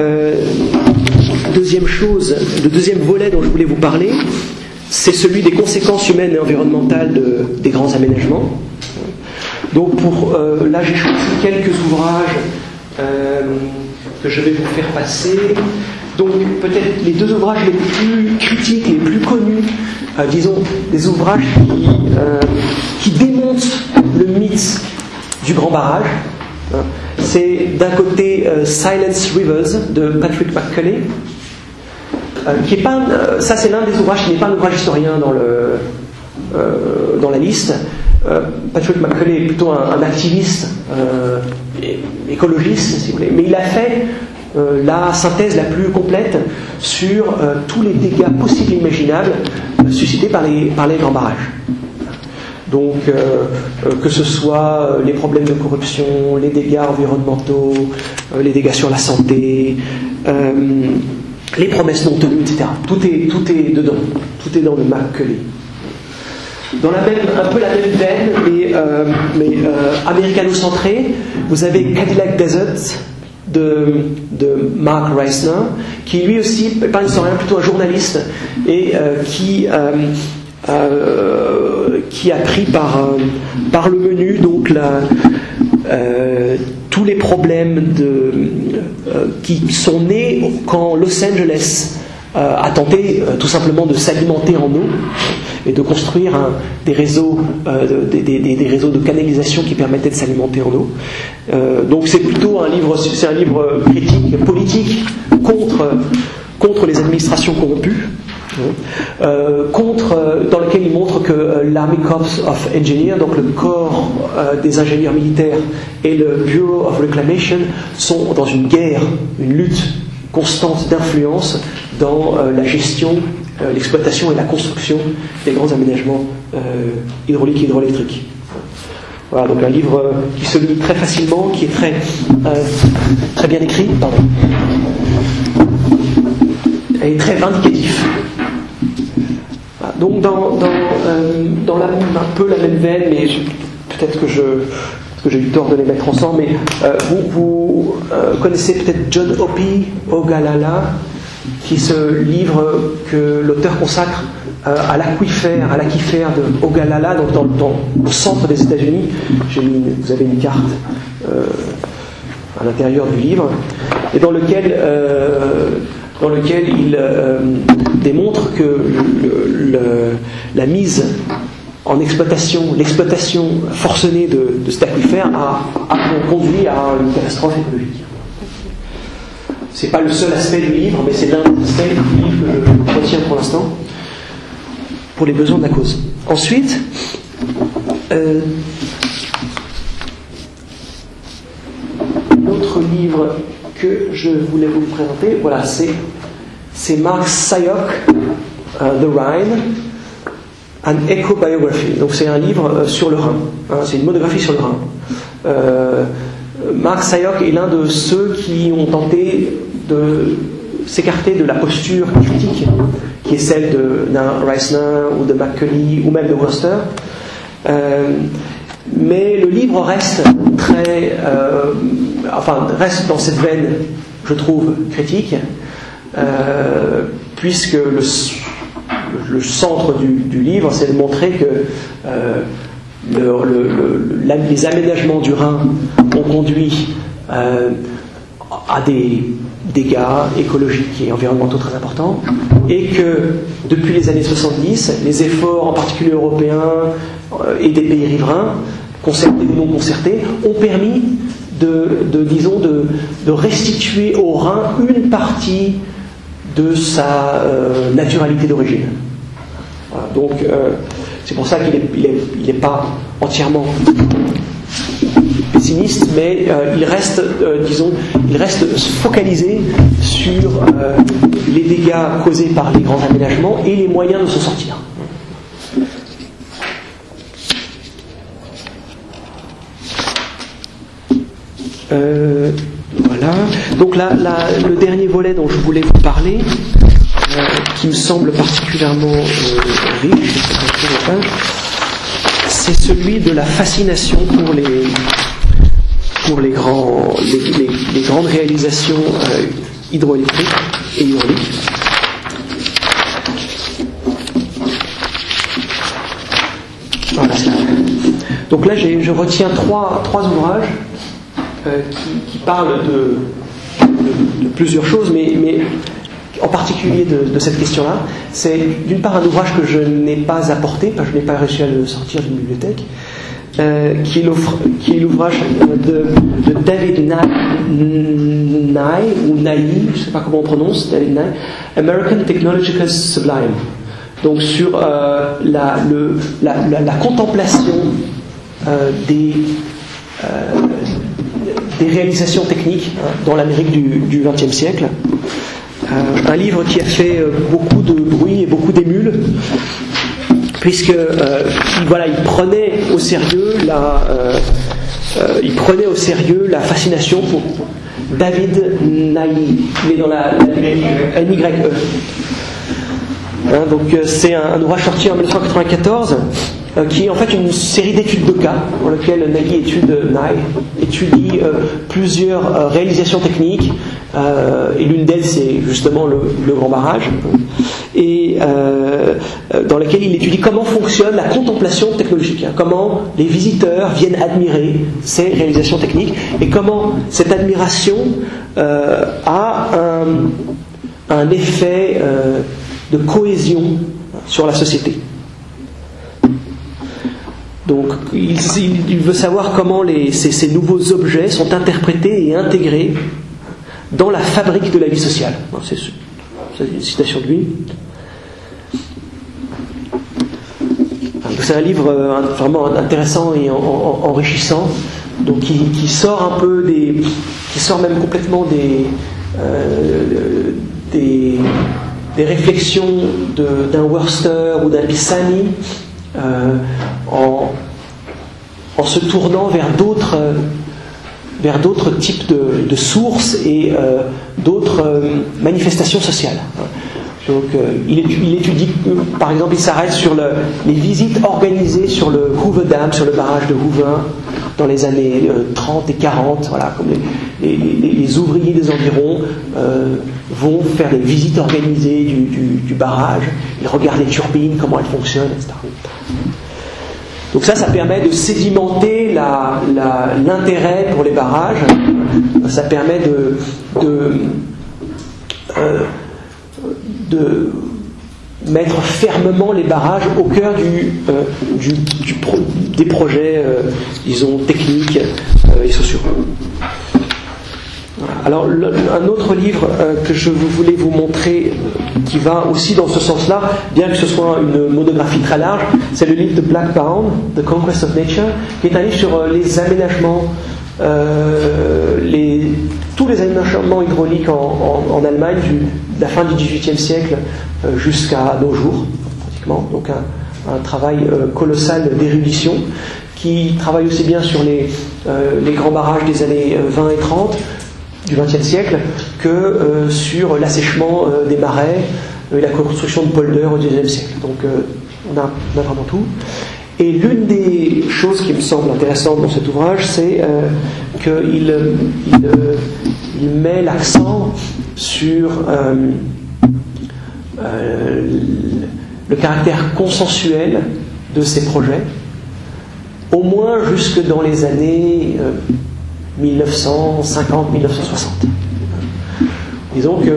chose, le deuxième volet dont je voulais vous parler, c'est celui des conséquences humaines et environnementales des grands aménagements. Donc là j'ai choisi quelques ouvrages que je vais vous faire passer. Donc peut-être les deux ouvrages les plus critiques, les plus connus, disons des ouvrages qui démontent le mythe du grand barrage. C'est d'un côté Silence Rivers de Patrick McCulley, qui est pas, ça c'est l'un des ouvrages qui n'est pas un ouvrage historien dans la liste. Patrick McCulley est plutôt un activiste écologiste, si vous voulez, mais il a fait la synthèse la plus complète sur tous les dégâts possibles et imaginables suscités par les grands barrages. Donc, que ce soit les problèmes de corruption, les dégâts environnementaux, les dégâts sur la santé, les promesses non tenues, etc. Tout est dedans, tout est dans le Macaulay. Dans un peu la même veine, mais américano-centré, vous avez Cadillac Desert de Mark Reisner, qui lui aussi n'est pas un historien, plutôt un journaliste, et qui a pris par le menu donc tous les problèmes qui sont nés quand Los Angeles a tenté tout simplement de s'alimenter en eau et de construire des réseaux de canalisation qui permettaient de s'alimenter en eau. Donc c'est plutôt un livre critique politique contre les administrations corrompues. Dans lequel il montre que l'Army Corps of Engineers, donc le corps des ingénieurs militaires, et le Bureau of Reclamation sont dans une guerre, une lutte constante d'influence dans la gestion, l'exploitation et la construction des grands aménagements hydrauliques et hydroélectriques. Voilà, donc un livre qui se lit très facilement, qui est très bien écrit, et très vindicatif. Donc dans un peu la même veine, mais peut-être que j'ai eu tort de les mettre ensemble, mais vous connaissez peut-être John Hopi Ogallala, qui est ce livre que l'auteur consacre à l'aquifère de Ogallala, donc au centre des États-Unis. Vous avez une carte à l'intérieur du livre, et dans lequel il démontre que la mise en exploitation, l'exploitation forcenée de cet aquifère a conduit à une catastrophe écologique. C'est pas le seul aspect du livre, mais c'est l'un des aspects du livre que je retiens pour l'instant, pour les besoins de la cause. Ensuite, l'autre livre que je voulais vous présenter, voilà, c'est Mark Sayok, The Rhine, An Eco-Biography. Donc c'est un livre sur le Rhin, c'est une monographie sur le Rhin. Mark Sayok est l'un de ceux qui ont tenté de s'écarter de la posture critique qui est celle d'un Reisner ou de Macaulay ou même de Worcester. Mais le livre reste reste dans cette veine, je trouve, critique, puisque le centre du livre, c'est de montrer que les aménagements du Rhin ont conduit à des dégâts écologiques et environnementaux très importants, et que depuis les années 70, les efforts, en particulier européens et des pays riverains, concertés ou non concertés, ont permis de restituer au Rhin une partie de sa naturalité d'origine. Voilà, donc c'est pour ça qu'il n'est pas entièrement pessimiste, mais il reste focalisé sur les dégâts causés par les grands aménagements et les moyens de s'en sortir. Voilà. Donc là, le dernier volet dont je voulais vous parler, qui me semble particulièrement riche, c'est celui de la fascination pour les grandes réalisations hydroélectriques et hydrauliques. Voilà. Donc là, je retiens trois ouvrages qui parlent de plusieurs choses, mais en particulier de cette question-là. C'est d'une part un ouvrage que je n'ai pas apporté, parce que je n'ai pas réussi à le sortir d'une bibliothèque, qui est l'ouvrage de David Nye, ou Nye, je ne sais pas comment on prononce, David Nye, American Technological Sublime. Donc sur la contemplation des réalisations techniques dans l'Amérique du XXe siècle. Un livre qui a fait beaucoup de bruit et beaucoup d'émules, puisque il prenait au sérieux la fascination David Naïe, il est dans la NYE. Donc c'est un ouvrage sorti en 1994 qui est en fait une série d'études de cas dans lequel Naïe étudie plusieurs réalisations techniques et l'une d'elles c'est justement le grand barrage et dans laquelle il étudie comment fonctionne la contemplation technologique, comment les visiteurs viennent admirer ces réalisations techniques et comment cette admiration a un effet de cohésion sur la société. Donc il veut savoir comment ces nouveaux objets sont interprétés et intégrés dans la fabrique de la vie sociale. C'est une citation de lui. C'est un livre vraiment intéressant et enrichissant, donc qui sort un peu qui sort même complètement des réflexions d'un Wurster ou d'un Pisani en se tournant vers d'autres types de sources et d'autres manifestations sociales. Donc il étudie, par exemple, il s'arrête sur les visites organisées sur le Hoover Dam, sur le barrage de Hoover, dans les années 30 et 40, voilà, comme les ouvriers des environs vont faire des visites organisées du barrage, ils regardent les turbines, comment elles fonctionnent, etc. Donc ça permet de sédimenter l'intérêt pour les barrages, ça permet de mettre fermement les barrages au cœur des projets, disons, techniques et sociaux. Alors, un autre livre que je voulais vous montrer, qui va aussi dans ce sens-là, bien que ce soit une monographie très large, c'est le livre de Blackbaum, The Conquest of Nature, qui est un livre sur les aménagements, tous les aménagements hydrauliques en Allemagne, de la fin du XVIIIe siècle jusqu'à nos jours, pratiquement. Donc un travail colossal d'érudition, qui travaille aussi bien sur les grands barrages des années 20 et 30, du XXe siècle, que sur l'assèchement des marais et la construction de polders au XIXe siècle. Donc on a vraiment tout. Et l'une des choses qui me semble intéressante dans cet ouvrage, c'est qu'il met l'accent sur le caractère consensuel de ces projets, au moins jusque dans les années 1950-1960. Disons que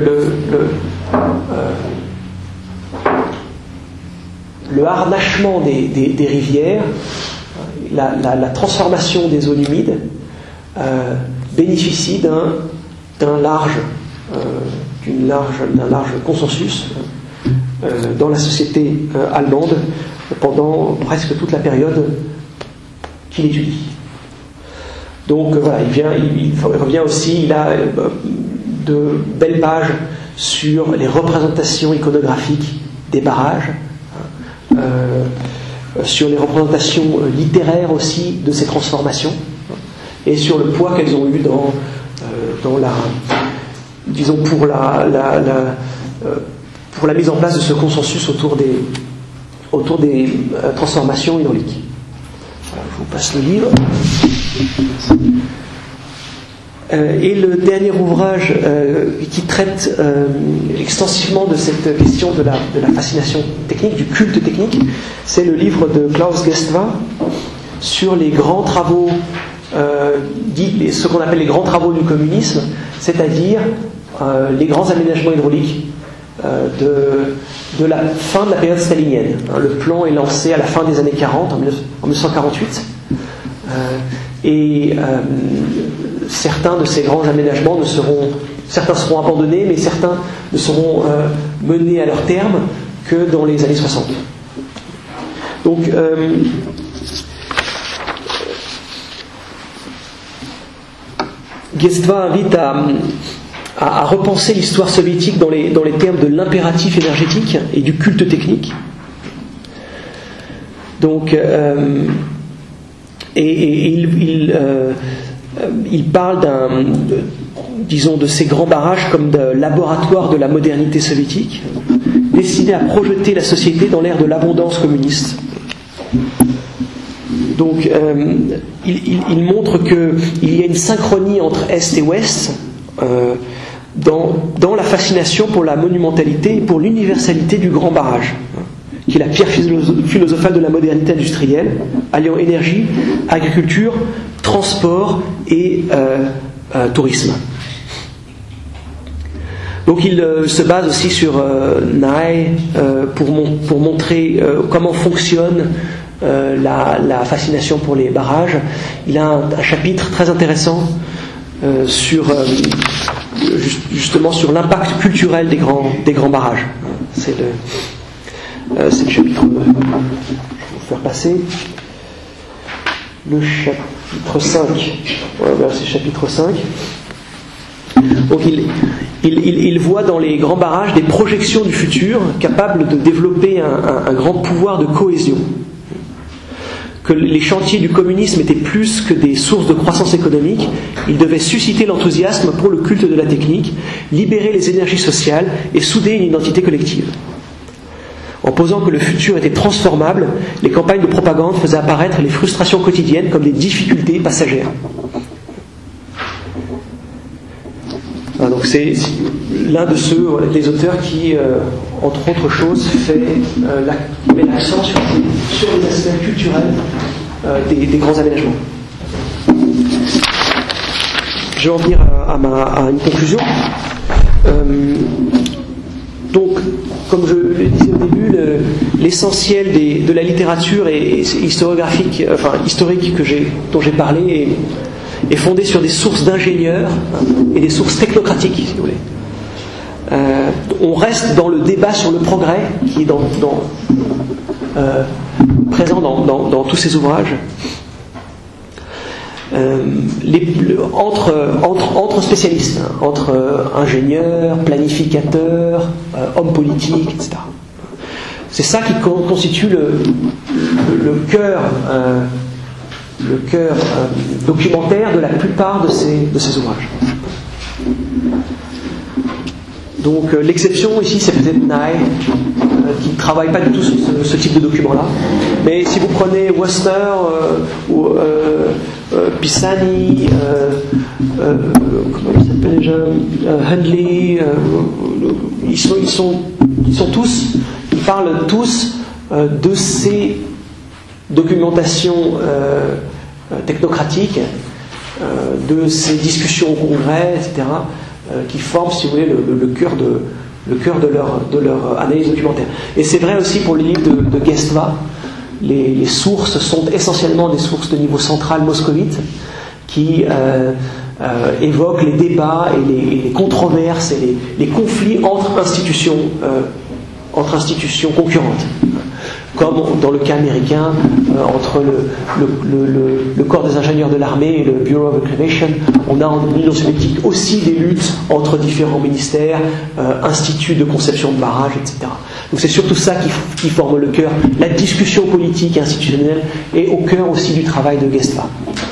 le harnachement des rivières, la transformation des zones humides bénéficie d'un large consensus dans la société allemande pendant presque toute la période qu'il étudie. Donc voilà, il revient aussi, il a de belles pages sur les représentations iconographiques des barrages, sur les représentations littéraires aussi de ces transformations, et sur le poids qu'elles ont eu dans la, disons, pour la mise en place de ce consensus autour des transformations hydrauliques. Voilà, je vous passe le livre. Et le dernier ouvrage qui traite extensivement de cette question de la fascination technique, du culte technique, c'est le livre de Klaus Gestva sur les grands travaux, ce qu'on appelle les grands travaux du communisme, c'est-à-dire les grands aménagements hydrauliques de la fin de la période stalinienne. Le plan est lancé à la fin des années 40, en 1948. Certains de ces grands aménagements certains seront abandonnés, mais certains ne seront menés à leur terme que dans les années 60. Donc, Gestva invite à repenser l'histoire soviétique dans les termes de l'impératif énergétique et du culte technique. Donc, il parle disons, de ces grands barrages comme de laboratoire de la modernité soviétique, destinés à projeter la société dans l'ère de l'abondance communiste. Donc, il montre qu'il y a une synchronie entre Est et Ouest dans la fascination pour la monumentalité et pour l'universalité du grand barrage, qui est la pierre philosophale de la modernité industrielle, alliant énergie, agriculture, transport et tourisme. Donc il se base aussi sur Nye pour montrer comment fonctionne la fascination pour les barrages. Il a un chapitre très intéressant justement sur l'impact culturel des grands barrages. C'est le chapitre, je vais vous faire passer le chapitre 5. Voilà, c'est chapitre 5. Donc il voit dans les grands barrages des projections du futur capables de développer un grand pouvoir de cohésion. Que les chantiers du communisme étaient plus que des sources de croissance économique, ils devaient susciter l'enthousiasme pour le culte de la technique, libérer les énergies sociales et souder une identité collective. En posant que le futur était transformable, les campagnes de propagande faisaient apparaître les frustrations quotidiennes comme des difficultés passagères. Voilà, donc c'est l'un de ceux, des auteurs qui, entre autres choses, met l'accent sur les aspects culturels des grands aménagements. Je vais en venir à une conclusion. Donc, comme je le disais au début, l'essentiel de la littérature historique dont j'ai parlé est fondé sur des sources d'ingénieurs et des sources technocratiques, si vous voulez. On reste dans le débat sur le progrès qui est présent dans tous ces ouvrages. Entre spécialistes, entre ingénieurs, planificateurs, hommes politiques, etc. C'est ça qui constitue le cœur documentaire de la plupart de ces ouvrages. Donc l'exception ici, c'est peut-être Nye, qui ne travaille pas du tout sur ce type de document-là. Mais si vous prenez Wöster ou Pisani, comment il s'appelle déjà, Handley, ils parlent tous de ces documentations technocratiques, de ces discussions au Congrès, etc., qui forment, si vous voulez, le cœur de leur analyse documentaire. Et c'est vrai aussi pour les livres de Gestva. Les sources sont essentiellement des sources de niveau central moscovite qui évoquent les débats et les controverses et les conflits entre institutions concurrentes. Comme dans le cas américain, entre le corps des ingénieurs de l'armée et le Bureau of Accreditation, on a en Union soviétique aussi des luttes entre différents ministères, instituts de conception de barrages, etc. Donc c'est surtout ça qui forme le cœur. La discussion politique et institutionnelle est au cœur aussi du travail de Gestva.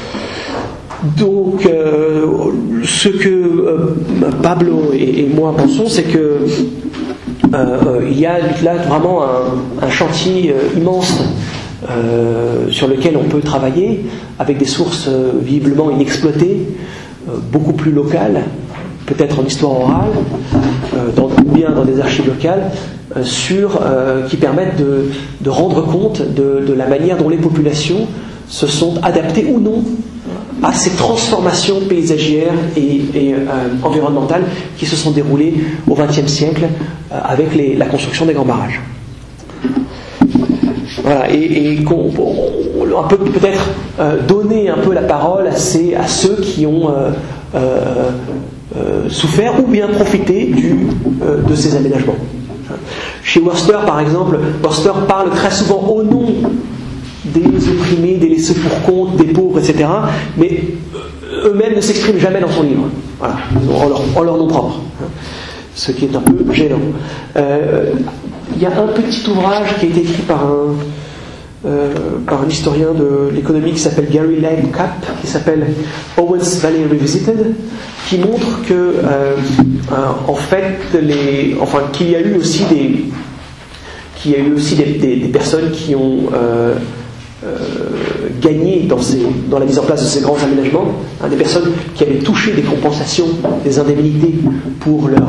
Donc, ce que Pablo et moi pensons, c'est que il y a là vraiment un chantier immense sur lequel on peut travailler avec des sources visiblement inexploitées, beaucoup plus locales, peut-être en histoire orale, ou bien dans des archives locales, qui permettent de rendre compte de la manière dont les populations se sont adaptées ou non à ces transformations paysagères et environnementales qui se sont déroulées au XXe siècle avec la construction des grands barrages. Voilà, et on peut peut-être donner un peu la parole à ceux qui ont souffert ou bien profité de ces aménagements. Chez Wöster, par exemple, Wöster parle très souvent au nom des opprimés, des laissés pour compte, des pauvres, etc. Mais eux-mêmes ne s'expriment jamais dans son livre, voilà, en leur nom propre, ce qui est un peu gênant. Il y a un petit ouvrage qui a été écrit par par un historien de l'économie qui s'appelle Gary Lightcap, qui s'appelle Owens Valley Revisited, qui montre que en fait qu'il y a eu aussi des personnes qui ont gagné dans la mise en place de ces grands aménagements, des personnes qui avaient touché des compensations, des indemnités pour le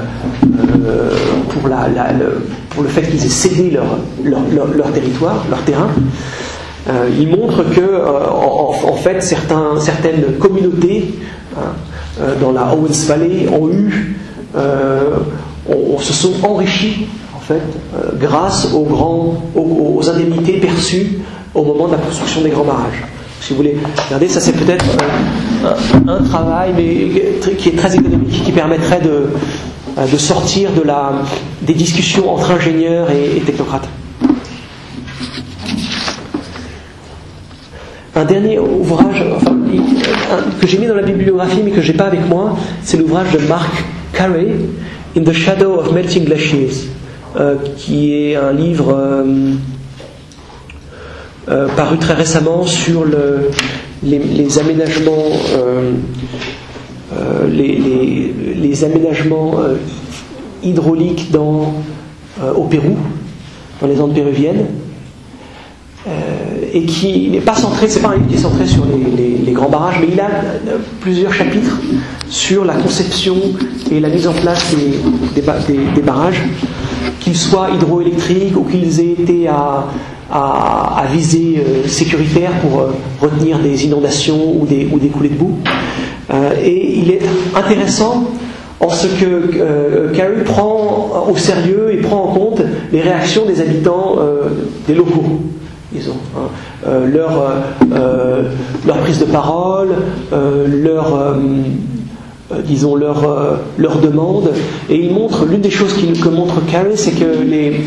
fait qu'ils aient cédé leur territoire, leur terrain. Il montre que en fait certaines communautés dans la Owens Valley se sont enrichies en fait grâce aux indemnités perçues au moment de la construction des grands barrages. Si vous voulez regarder, ça c'est peut-être un travail qui est très économique, qui permettrait de sortir des discussions entre ingénieurs et technocrates. Un dernier ouvrage que j'ai mis dans la bibliographie mais que je n'ai pas avec moi, c'est l'ouvrage de Mark Carey, In the Shadow of Melting Glaciers, qui est un livre paru très récemment sur les aménagements les aménagements hydrauliques au Pérou, dans les Andes péruviennes, et qui n'est pas centré, c'est pas un livre qui est centré sur les grands barrages, mais il a plusieurs chapitres sur la conception et la mise en place des barrages, qu'ils soient hydroélectriques ou qu'ils aient été à visée sécuritaire pour retenir des inondations ou des coulées de boue. Et il est intéressant en ce que Carey prend au sérieux et prend en compte les réactions des habitants, des locaux, disons, leur prise de parole, leur demande. Et il montre, l'une des choses que montre Carey, c'est que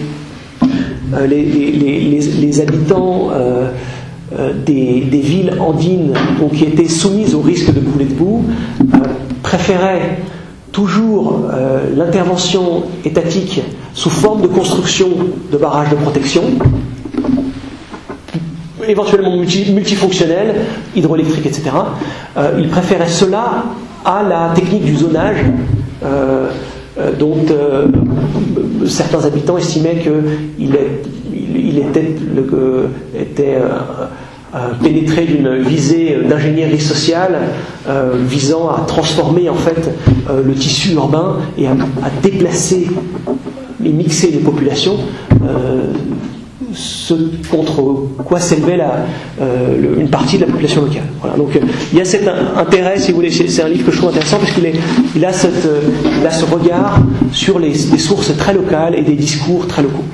les habitants des villes andines, donc, qui étaient soumises au risque de coulée de boue, préféraient toujours l'intervention étatique sous forme de construction de barrages de protection, éventuellement multifonctionnels, hydroélectriques, etc. Ils préféraient cela à la technique du zonage, dont certains habitants estimaient qu'il était pénétré d'une visée d'ingénierie sociale visant à transformer en fait le tissu urbain et à déplacer et mixer les populations, ce contre quoi s'élevait une partie de la population locale. Voilà. Donc il y a cet intérêt, si vous voulez, c'est un livre que je trouve intéressant parce qu'il a ce regard sur des sources très locales et des discours très locaux.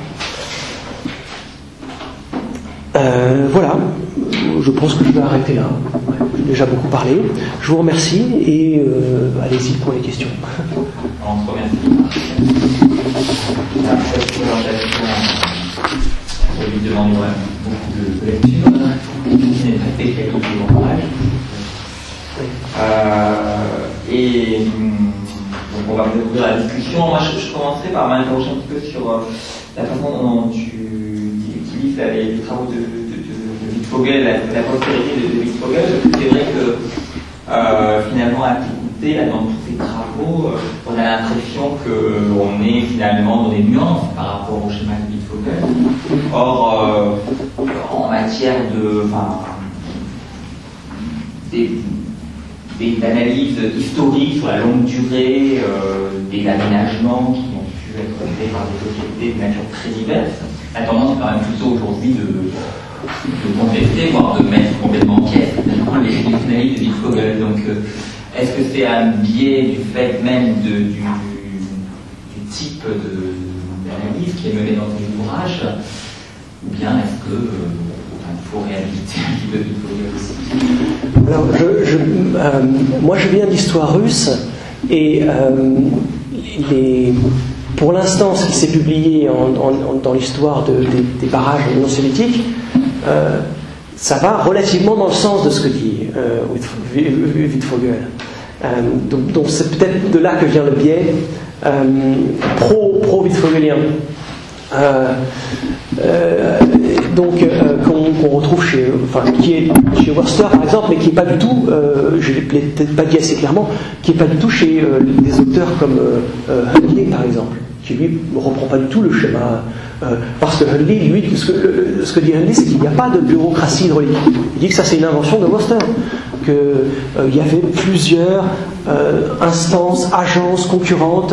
Voilà, je pense que je vais arrêter là. J'ai déjà beaucoup parlé. Je vous remercie et allez-y pour les questions. On se remercie. Cette présentation, on lui demande beaucoup de lecture. Il n'est pas fait quelques ouvrages. Et donc on va ouvrir la discussion. Moi, je commencerai par m'interroger un petit peu sur la façon dont tu utilises les travaux de Wittfogel, la postérité de Wittfogel. C'est vrai que finalement, à écouter dans tous ces travaux, on a l'impression qu'on est finalement dans des nuances par rapport au schéma de Wittfogel. Or, en matière d'analyse historique sur la longue durée des aménagements qui ont pu être faits par des sociétés de nature très diverse, la tendance est quand même plutôt aujourd'hui de contester, voire de mettre complètement en pièce les analyses de Wittfogel. Donc, est-ce que c'est un biais du fait même du type d'analyse qui est mené dans ces ouvrages, ou bien est-ce que il faut réhabiliter un petit peu Wittfogel aussi? Alors, moi je viens d'histoire russe et pour l'instant, ce qui s'est publié dans l'histoire des barrages non soviétiques, ça va relativement dans le sens de ce que dit Wittfogel. Donc c'est peut-être de là que vient le biais pro-wittfogelien. qu'on retrouve qui est chez Wurster par exemple, mais qui n'est pas du tout, je ne l'ai peut-être pas dit assez clairement, qui n'est pas du tout chez des auteurs comme Hundley par exemple, qui lui ne reprend pas du tout le schéma. Parce que Hundley, lui, ce que dit Hundley, c'est qu'il n'y a pas de bureaucratie hydraulique. Il dit que ça c'est une invention de Wurster, qu'il y avait plusieurs instances, agences concurrentes,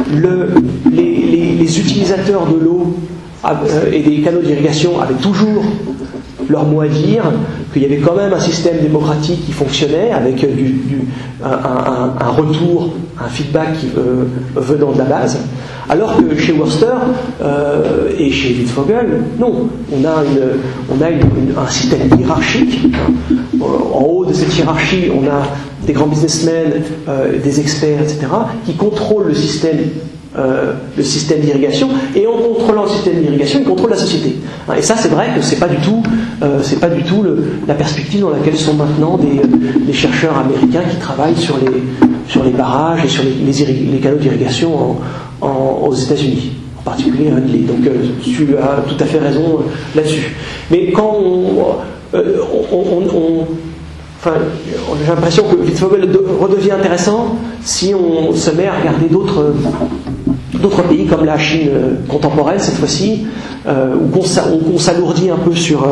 les utilisateurs de l'eau et des canaux d'irrigation avaient toujours leur mot à dire, qu'il y avait quand même un système démocratique qui fonctionnait avec un retour, un feedback venant de la base, alors que chez Wurster et chez Wittfogel, non, on a un système hiérarchique. En haut de cette hiérarchie, on a des grands businessmen, des experts, etc., qui contrôlent le système d'irrigation, et en contrôlant le système d'irrigation, ils contrôlent la société. Et ça, c'est vrai que c'est pas du tout la perspective dans laquelle sont maintenant des chercheurs américains qui travaillent sur les barrages et sur les canaux d'irrigation aux États-Unis, en particulier Hundley. Donc tu as tout à fait raison là-dessus. Mais quand j'ai l'impression que Wittfogel redevient intéressant si on se met à regarder d'autres pays comme la Chine contemporaine cette fois-ci, où on s'alourdit un peu sur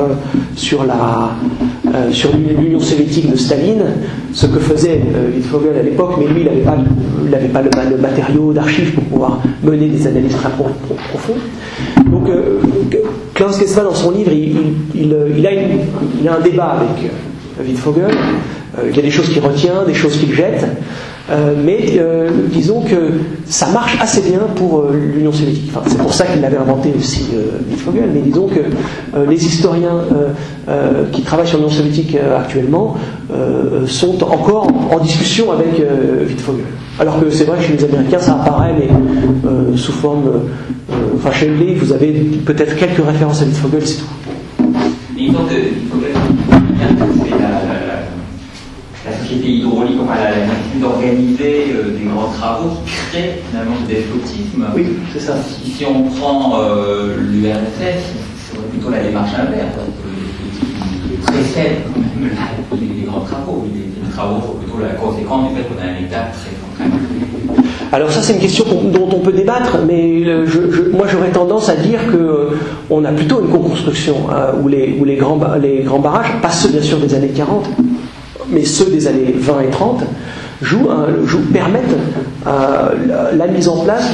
l'Union soviétique de Staline, ce que faisait Wittfogel à l'époque, mais lui il n'avait pas le matériau d'archives pour pouvoir mener des analyses très profondes. Donc Klaus Gessler, dans son livre, il a un débat avec Wittfogel. Il y a des choses qu'il retient, des choses qu'il jette, mais disons que ça marche assez bien pour l'Union soviétique. Enfin, c'est pour ça qu'il l'avait inventé aussi, Wittfogel, mais disons que les historiens qui travaillent sur l'Union soviétique actuellement sont encore en discussion avec Wittfogel. Alors que c'est vrai que chez les Américains ça apparaît, mais sous forme... chez Hundley, vous avez peut-être quelques références à Wittfogel, c'est tout. Mais disons que Wittfogel la société hydraulique, la manière d'organiser des grands travaux qui créent finalement ce despotisme. Oui, c'est ça. Si on prend l'URSS, c'est plutôt la démarche inverse. Le despotisme précède quand même les grands travaux. Les travaux sont plutôt la conséquence du fait qu'on a un État très centralisé. Alors ça c'est une question dont on peut débattre, mais moi j'aurais tendance à dire qu'on a plutôt une co-construction où les grands barrages, pas ceux bien sûr des années 40, mais ceux des années 20 et 30, permettent la mise en place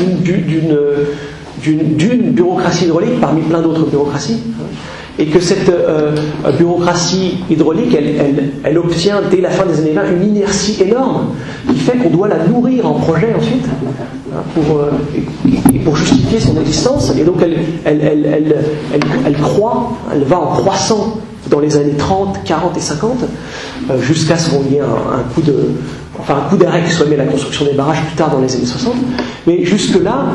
d'une bureaucratie hydraulique parmi plein d'autres bureaucraties. Et que cette bureaucratie hydraulique, elle obtient dès la fin des années 20 une inertie énorme qui fait qu'on doit la nourrir en projet ensuite pour justifier son existence. Et donc elle croît, elle va en croissant dans les années 30, 40 et 50 jusqu'à ce qu'il y ait un coup d'arrêt qui soit mis à la construction des barrages plus tard dans les années 60. Mais jusque-là,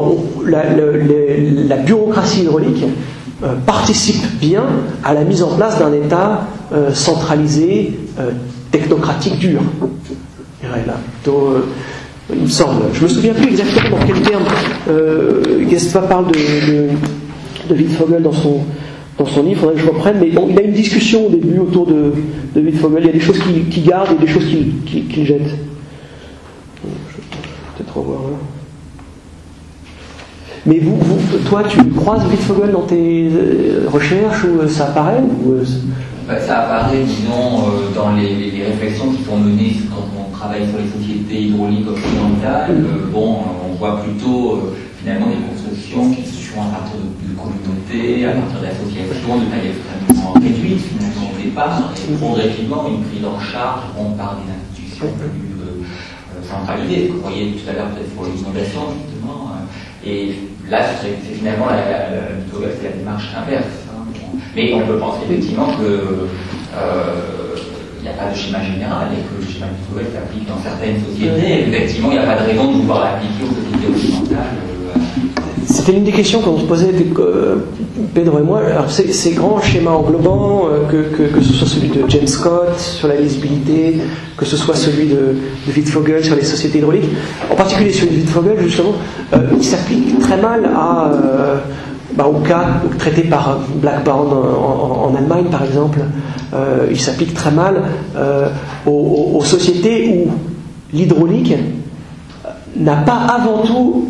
la bureaucratie hydraulique participe bien à la mise en place d'un État centralisé, technocratique dur. Il me semble. Je me souviens plus exactement dans quel terme Gessler parle de Wittfogel dans son livre, il faudrait que je reprenne, mais bon, il a une discussion au début autour de Wittfogel, il y a des choses qu'il garde et des choses qu'il jette. Je vais peut-être revoir là. Mais toi, tu croises Wittfogel dans tes recherches ou ça apparaît ou... Ça apparaît, disons, dans les réflexions qui sont menées quand on travaille sur les sociétés hydrauliques occidentales. On voit plutôt finalement des constructions qui se font à partir de communautés, à partir d'associations de taille extrêmement réduite finalement au départ, et progressivement une prise en charge par des institutions plus centralisées. Vous voyez tout à l'heure peut-être pour les inondations justement. Et là, c'est finalement Wittfogel, c'est la démarche inverse. Mais on peut penser effectivement que il n'y a pas de schéma général et que le schéma Wittfogel s'applique dans certaines sociétés. Et effectivement, il n'y a pas de raison de pouvoir l'appliquer aux sociétés occidentales. C'était l'une des questions qu'on se posait, Pedro et moi. Alors, ces grands schémas englobants, que ce soit celui de James Scott sur la lisibilité, que ce soit celui de Wittfogel sur les sociétés hydrauliques, en particulier celui de Wittfogel, justement, il s'applique très mal Bauka, traité par Blackburn en Allemagne par exemple, il s'applique très mal aux sociétés où l'hydraulique n'a pas avant tout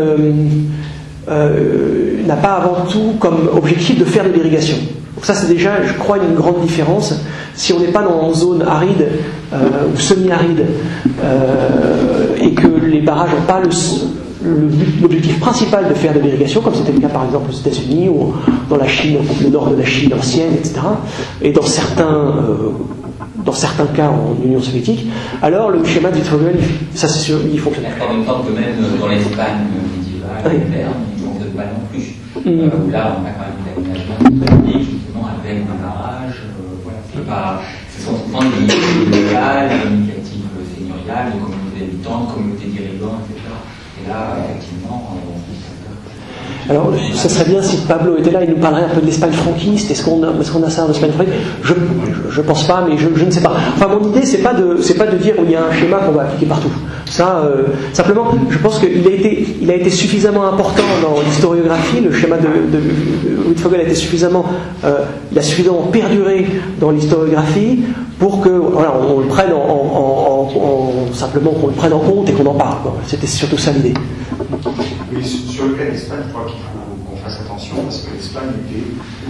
comme objectif de faire de l'irrigation. Donc ça c'est déjà, je crois, une grande différence. Si on n'est pas dans une zone aride ou semi-aride et que les barrages n'ont pas l'objectif principal de faire de l'irrigation, comme c'était le cas par exemple aux États-Unis ou dans la Chine, le nord de la Chine ancienne, etc., et dans certains cas en Union soviétique, alors le schéma de Wittfogel, ça c'est sûr, il fonctionne. En même temps que même dans l'Espagne médiévale, moderne, ils n'en veulent pas non plus. Où là, on a quand même des aménagements très justement avec un barrage. Voilà, ce sont souvent des initiatives locales, des initiatives seigneuriales, des communautés d'habitants, des communautés dirigeants, etc. Et là, effectivement, alors, ça serait bien si Pablo était là, il nous parlerait un peu de l'Espagne franquiste. Est-ce qu'on a ça en Espagne franquiste? Je pense pas, mais je ne sais pas. Enfin, mon idée, c'est pas de dire où il y a un schéma qu'on va appliquer partout. Ça, simplement, je pense qu'il a été suffisamment important dans l'historiographie. Le schéma de Wittfogel a été suffisamment perduré dans l'historiographie pour que, voilà, on le prenne simplement qu'on le prenne en compte et qu'on en parle, quoi. C'était surtout ça l'idée. Oui, sur le cas d'Espagne, je crois qu'il faut qu'on fasse attention parce que l'Espagne était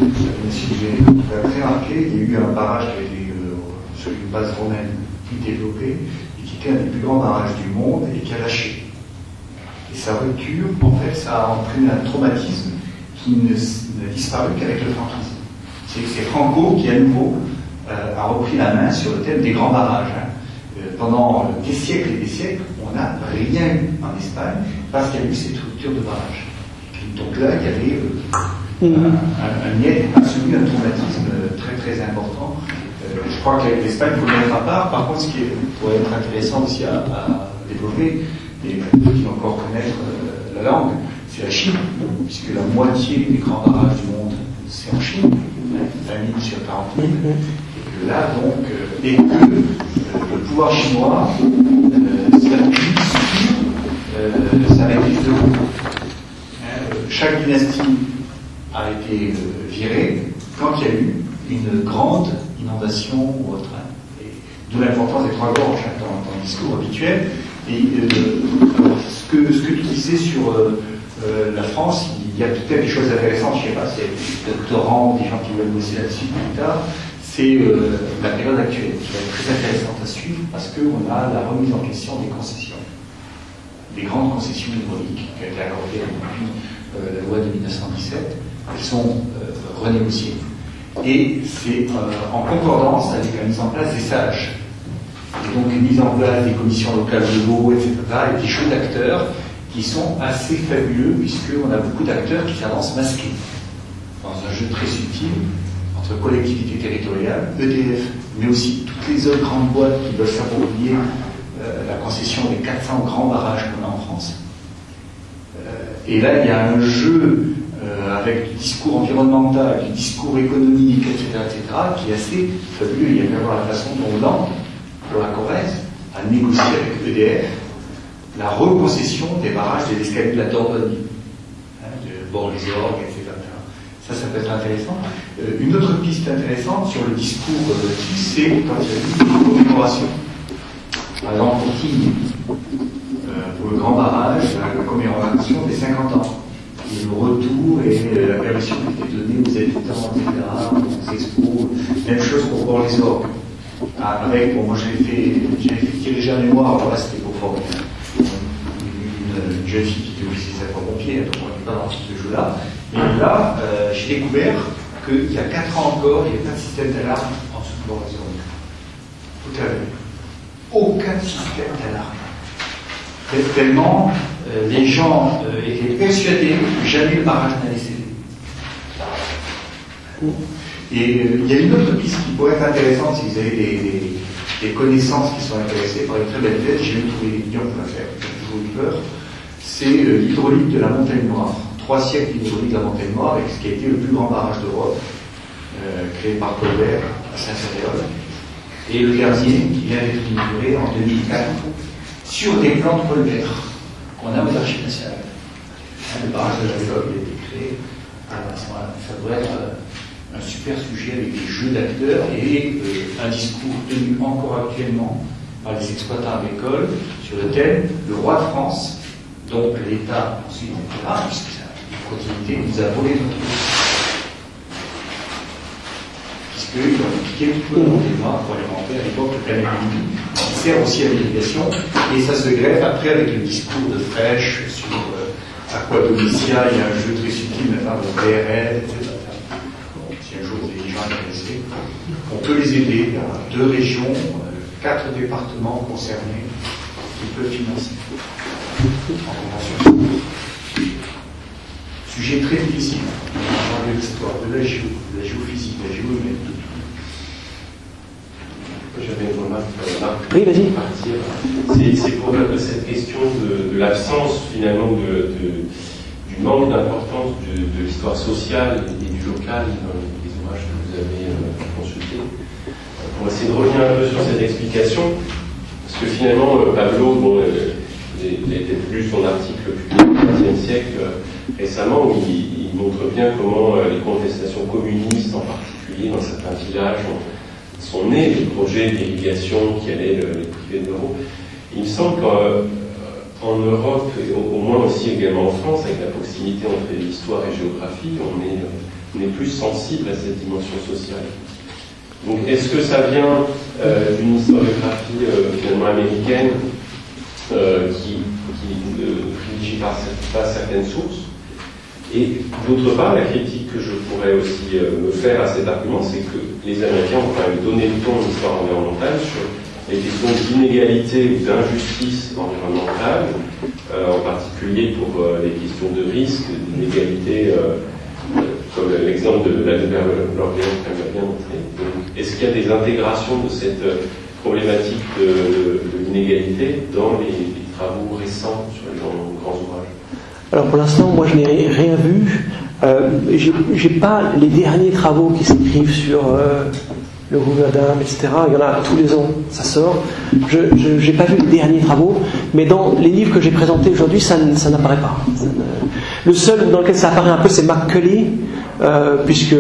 très marquée. Il y a eu un barrage qui a été sur une base romaine développée et qui était un des plus grands barrages du monde et qui a lâché. Et sa rupture, en fait, ça a entraîné un traumatisme qui n'a disparu qu'avec le franquisme. C'est Franco qui, à nouveau, a repris la main sur le thème des grands barrages. Pendant des siècles et des siècles, on n'a rien eu en Espagne parce qu'il y a eu cette rupture de barrage. Donc là, il y avait un niet absolu, un traumatisme très très important. Je crois que l'Espagne, il faut le mettre à part. Par contre, ce qui pourrait être intéressant aussi à développer, et qui vont encore connaître la langue, c'est la Chine, puisque la moitié des grands barrages du monde, c'est en Chine, 20 000 sur 40 000. Et que là, donc, et que le pouvoir chinois s'appuie sur sa maîtrise de l'eau. Chaque dynastie a été virée quand il y a eu une grande inondation ou autre. D'où l'importance des trois gorges dans le discours habituel. Et ce que tu disais sur la France, il y a peut-être des choses intéressantes, je ne sais pas, c'est des doctorants, des gens qui veulent bosser là-dessus plus tard. C'est la période actuelle qui va être très intéressante à suivre parce qu'on a la remise en question des concessions, des grandes concessions hydrauliques qui ont été accordées depuis la loi de 1917. Elles sont renégociées et c'est en concordance avec la mise en place des sages. Et donc une mise en place des commissions locales de l'eau, etc. et des jeux d'acteurs qui sont assez fabuleux puisqu'on a beaucoup d'acteurs qui s'avancent masqués dans un jeu très subtil entre collectivités territoriales, EDF, mais aussi toutes les autres grandes boîtes qui veulent s'approprier la concession des 400 grands barrages qu'on a en France. Et là, il y a un jeu avec du discours environnemental, du discours économique, etc., qui est assez fabuleux. Il y a qu'à voir la façon dont Hollande, pour la Corrèze, a négocié avec EDF la reconcession des barrages de l'escalier de la Dordogne, de Bord-les-Orgues, etc. Ça peut être intéressant. Une autre piste intéressante sur le discours c'est quand il y a eu une commémoration. Par exemple, pour Tignes, pour le grand barrage, la commémoration des 50 ans. Et le retour et la permission qui était donnée aux habitants, etc., aux expos. Même chose pour Bord-les-Orgues. Avec, bon, moi j'ai fait diriger un mémoire, alors là c'était pour former une jeune fille qui était officier de sapeurs-pompiers, donc on n'est pas dans ce jeu-là. Mais là, j'ai découvert qu'il y a 4 ans encore, il n'y avait pas de système d'alarme en dessous de Bord-les-Orgues. Tout à fait. Aucun système d'alarme. Tellement les gens étaient persuadés que jamais le barrage n'allait céder. Et il y a une autre piste qui pourrait être intéressante si vous avez des connaissances qui sont intéressées par une très belle thèse, j'ai trouvé les millions pour la faire, j'ai toujours eu peur, c'est l'hydraulique de la Montagne Noire. 3 siècles d'hydraulique de la Montagne Noire avec ce qui a été le plus grand barrage d'Europe, créé par Colbert à Saint-Céréol, et le dernier qui vient d'être inauguré en 2004 sur des plans de Colbert qu'on a aux Archives nationales. Le barrage de la Vélogue a été créé ça doit être un super sujet avec des jeux d'acteurs et un discours tenu encore actuellement par les exploitants agricoles sur le thème le roi de France, donc l'État ensuite, etc., puisque c'est une continuité, nous a volé notre puisqu'ils ont appliqué tout le débat parlementaire à l'époque, le plan économique, qui sert aussi à l'éducation, et ça se greffe après avec le discours de Frêche sur à quoi Domitia, il y a un jeu très subtil maintenant de BRL, etc. Si un jour vous avez des gens intéressés, on peut les aider. Il y a 2 régions, 4 départements concernés qui peuvent financer en convention. Sujet très difficile. On parle de l'histoire, de la géophysique, de la géométrie. J'avais une remarque. Oui, vas-y. C'est pour cette question de l'absence finalement du manque d'importance de l'histoire sociale et du local dans les ouvrages que vous avez consultés. Pour essayer de revenir un peu sur cette explication, parce que finalement Pablo, il a peut-être lu son article publié au XXe siècle récemment où il montre bien comment les contestations communistes en particulier dans certains villages sont nés des projets d'irrigation qui allaient les priver de l'euro. Il me semble qu'en Europe, et au moins aussi également en France, avec la proximité entre l'histoire et géographie, on est plus sensible à cette dimension sociale. Donc est-ce que ça vient d'une historiographie finalement américaine qui privilégie pas certaines sources? Et d'autre part, la critique que je pourrais aussi me faire à cet argument, c'est que les Américains ont quand même donné le ton de l'histoire environnementale sur les questions d'inégalité ou d'injustice environnementale, en particulier pour les questions de risque, d'inégalité, comme l'exemple de la Nouvelle-Orléans qu'elle m'a bien montré. Donc, est-ce qu'il y a des intégrations de cette problématique de l'inégalité dans les travaux récents sur les grands ouvrages? Alors pour l'instant, moi je n'ai rien vu. J'ai pas les derniers travaux qui s'écrivent sur le Rotterdam, etc. Il y en a tous les ans, ça sort. Je n'ai pas vu les derniers travaux, mais dans les livres que j'ai présentés aujourd'hui, ça n'apparaît pas. Le seul dans lequel ça apparaît un peu, c'est McCulley, puisque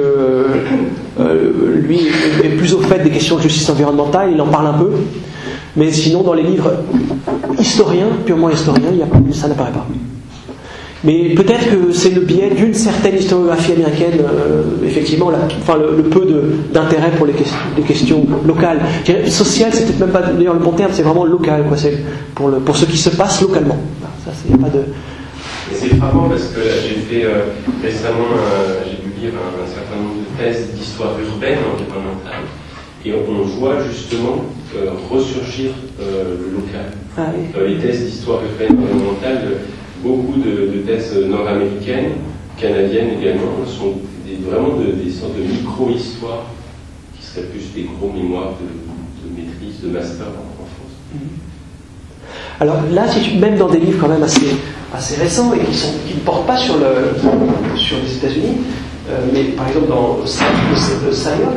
lui est plus au fait des questions de justice environnementale, il en parle un peu. Mais sinon, dans les livres historiens, purement historiens, ça n'apparaît pas. Mais peut-être que c'est le biais d'une certaine historiographie américaine, effectivement, le peu d'intérêt pour les questions locales. Social, c'est peut-être même pas d'ailleurs le bon terme, c'est vraiment local, quoi. C'est pour ce qui se passe localement. Ça, c'est pas de. Et c'est frappant parce que là, j'ai fait récemment, j'ai dû lire un certain nombre de thèses d'histoire urbaine environnementale, et on voit justement ressurgir le local. Ah, oui. Dans les thèses d'histoire urbaine environnementale, beaucoup de thèses nord-américaines, canadiennes également, sont vraiment des sortes de micro-histoires qui seraient plus des gros mémoires de maîtrise, de master en France. Alors là, même dans des livres quand même assez récents et qui ne portent pas sur les États-Unis, mais par exemple dans SciOc